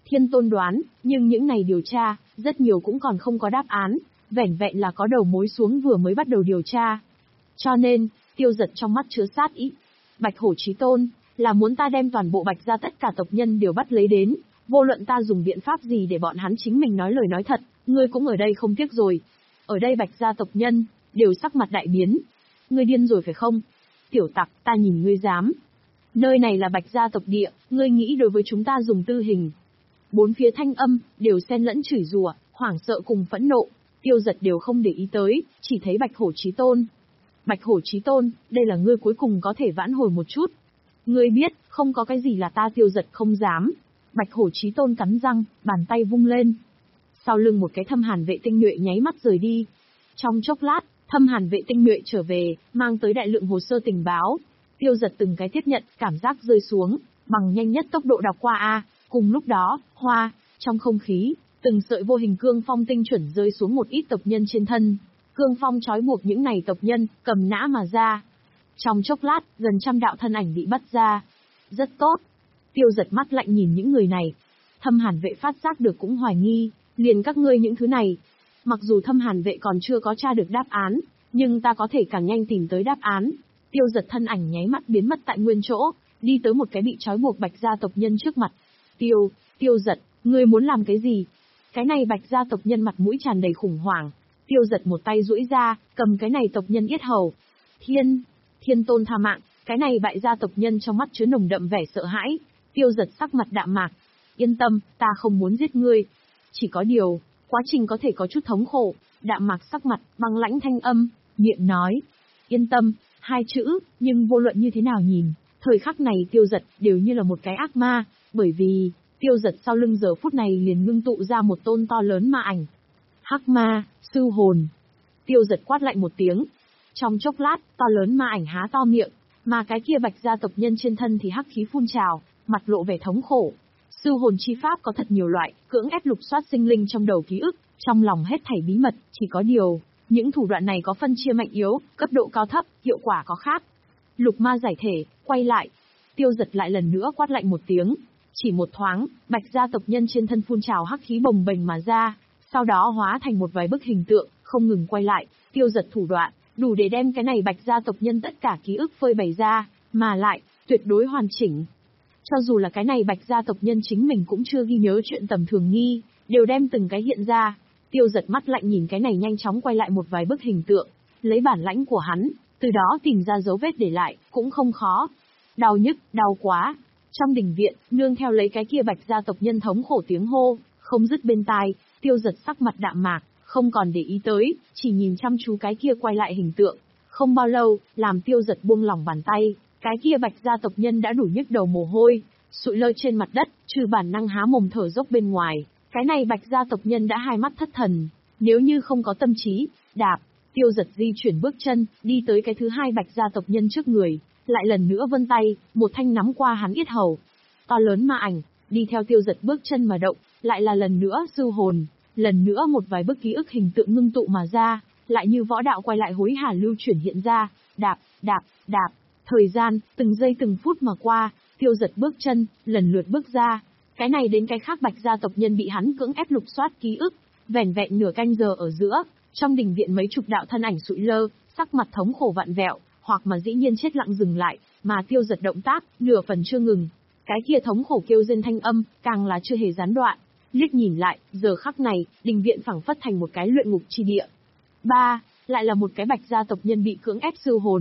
Thiên Tôn đoán, nhưng những này điều tra, rất nhiều cũng còn không có đáp án, vẻn vẹn là có đầu mối xuống vừa mới bắt đầu điều tra. Cho nên, Tiêu Giật trong mắt chứa sát ý. Bạch Hổ Chí Tôn, là muốn ta đem toàn bộ Bạch gia tất cả tộc nhân đều bắt lấy đến, vô luận ta dùng biện pháp gì để bọn hắn chính mình nói lời nói thật, ngươi cũng ở đây không tiếc rồi. Ở đây Bạch gia tộc nhân, đều sắc mặt đại biến. Ngươi điên rồi phải không? Tiểu tặc, ta nhìn ngươi dám. Nơi này là Bạch gia tộc địa, ngươi nghĩ đối với chúng ta dùng tư hình. Bốn phía thanh âm, đều xen lẫn chửi rủa, hoảng sợ cùng phẫn nộ. Tiêu Giật đều không để ý tới, chỉ thấy Bạch Hổ Chí Tôn. Bạch Hổ Chí Tôn, đây là ngươi cuối cùng có thể vãn hồi một chút. Ngươi biết, không có cái gì là ta Tiêu Giật không dám. Bạch Hổ Chí Tôn cắn răng, bàn tay vung lên. Sau lưng một cái thâm hàn vệ tinh nhuệ nháy mắt rời đi. Trong chốc lát, thâm hàn vệ tinh nhuệ trở về, mang tới đại lượng hồ sơ tình báo. Tiêu Giật từng cái tiếp nhận, cảm giác rơi xuống, bằng nhanh nhất tốc độ đọc qua a. Cùng lúc đó, hoa, trong không khí, từng sợi vô hình cương phong tinh chuẩn rơi xuống một ít tộc nhân trên thân. Cương phong trói buộc những này tộc nhân, cầm nã mà ra. Trong chốc lát, gần trăm đạo thân ảnh bị bắt ra. Rất tốt. Tiêu Giật mắt lạnh nhìn những người này. Thâm hàn vệ phát giác được cũng hoài nghi, liền các ngươi những thứ này. Mặc dù thâm hàn vệ còn chưa có tra được đáp án, nhưng ta có thể càng nhanh tìm tới đáp án. Tiêu Giật thân ảnh nháy mắt biến mất tại nguyên chỗ, đi tới một cái bị trói buộc Bạch gia tộc nhân trước mặt. Tiêu, Tiêu Giật, ngươi muốn làm cái gì? Cái này Bạch gia tộc nhân mặt mũi tràn đầy khủng hoảng. Tiêu Giật một tay duỗi ra, cầm cái này tộc nhân yết hầu. Thiên, Thiên Tôn tha mạng, cái này bại gia tộc nhân trong mắt chứa nồng đậm vẻ sợ hãi. Tiêu Giật sắc mặt đạm mạc. Yên tâm, ta không muốn giết ngươi. Chỉ có điều, quá trình có thể có chút thống khổ. Đạm mạc sắc mặt, băng lãnh thanh âm, miệng nói. Yên tâm, hai chữ, nhưng vô luận như thế nào nhìn, thời khắc này Tiêu Giật đều như là một cái ác ma, bởi vì, Tiêu Giật sau lưng giờ phút này liền ngưng tụ ra một tôn to lớn ma ảnh. Hắc ma, sư hồn. Tiêu Giật quát lạnh một tiếng. Trong chốc lát, to lớn ma ảnh há to miệng, mà cái kia Bạch gia tộc nhân trên thân thì hắc khí phun trào, mặt lộ vẻ thống khổ. Sư hồn chi pháp có thật nhiều loại, cưỡng ép lục soát sinh linh trong đầu ký ức, trong lòng hết thảy bí mật, chỉ có điều, những thủ đoạn này có phân chia mạnh yếu, cấp độ cao thấp, hiệu quả có khác. Lục ma giải thể, quay lại. Tiêu Giật lại lần nữa quát lạnh một tiếng. Chỉ một thoáng, Bạch gia tộc nhân trên thân phun trào hắc khí bồng bềnh mà ra, sau đó hóa thành một vài bức hình tượng, không ngừng quay lại. Tiêu Giật thủ đoạn, đủ để đem cái này Bạch gia tộc nhân tất cả ký ức phơi bày ra, mà lại, tuyệt đối hoàn chỉnh. Cho dù là cái này Bạch gia tộc nhân chính mình cũng chưa ghi nhớ chuyện tầm thường nghi, đều đem từng cái hiện ra. Tiêu Giật mắt lạnh nhìn cái này nhanh chóng quay lại một vài bức hình tượng, lấy bản lãnh của hắn, từ đó tìm ra dấu vết để lại, cũng không khó. Đau nhức, đau quá. Trong đình viện, nương theo lấy cái kia Bạch gia tộc nhân thống khổ tiếng hô, không dứt bên tai, Tiêu Giật sắc mặt đạm mạc, không còn để ý tới, chỉ nhìn chăm chú cái kia quay lại hình tượng. Không bao lâu, làm Tiêu Giật buông lỏng bàn tay, cái kia Bạch gia tộc nhân đã đủ nhức đầu mồ hôi, sụi lơ trên mặt đất, trừ bản năng há mồm thở dốc bên ngoài. Cái này Bạch gia tộc nhân đã hai mắt thất thần, nếu như không có tâm trí, đạp. Tiêu Giật di chuyển bước chân, đi tới cái thứ hai Bạch gia tộc nhân trước người, lại lần nữa vươn tay, một thanh nắm qua hắn yết hầu. To lớn ma ảnh, đi theo Tiêu Giật bước chân mà động, lại là lần nữa sư hồn, lần nữa một vài bức ký ức hình tượng ngưng tụ mà ra, lại như võ đạo quay lại hối hả lưu chuyển hiện ra, đạp, đạp, đạp. Thời gian, từng giây từng phút mà qua, Tiêu Giật bước chân, lần lượt bước ra. Cái này đến cái khác Bạch gia tộc nhân bị hắn cưỡng ép lục soát ký ức, vẻn vẹn nửa canh giờ ở giữa, trong đình viện mấy chục đạo thân ảnh sụi lơ, sắc mặt thống khổ vặn vẹo, hoặc mà dĩ nhiên chết lặng dừng lại, mà Tiêu Giật động tác, nửa phần chưa ngừng. Cái kia thống khổ kêu rên thanh âm, càng là chưa hề gián đoạn. Liếc nhìn lại, giờ khắc này, đình viện phảng phất thành một cái luyện ngục chi địa. Ba, lại là một cái Bạch gia tộc nhân bị cưỡng ép sư hồn.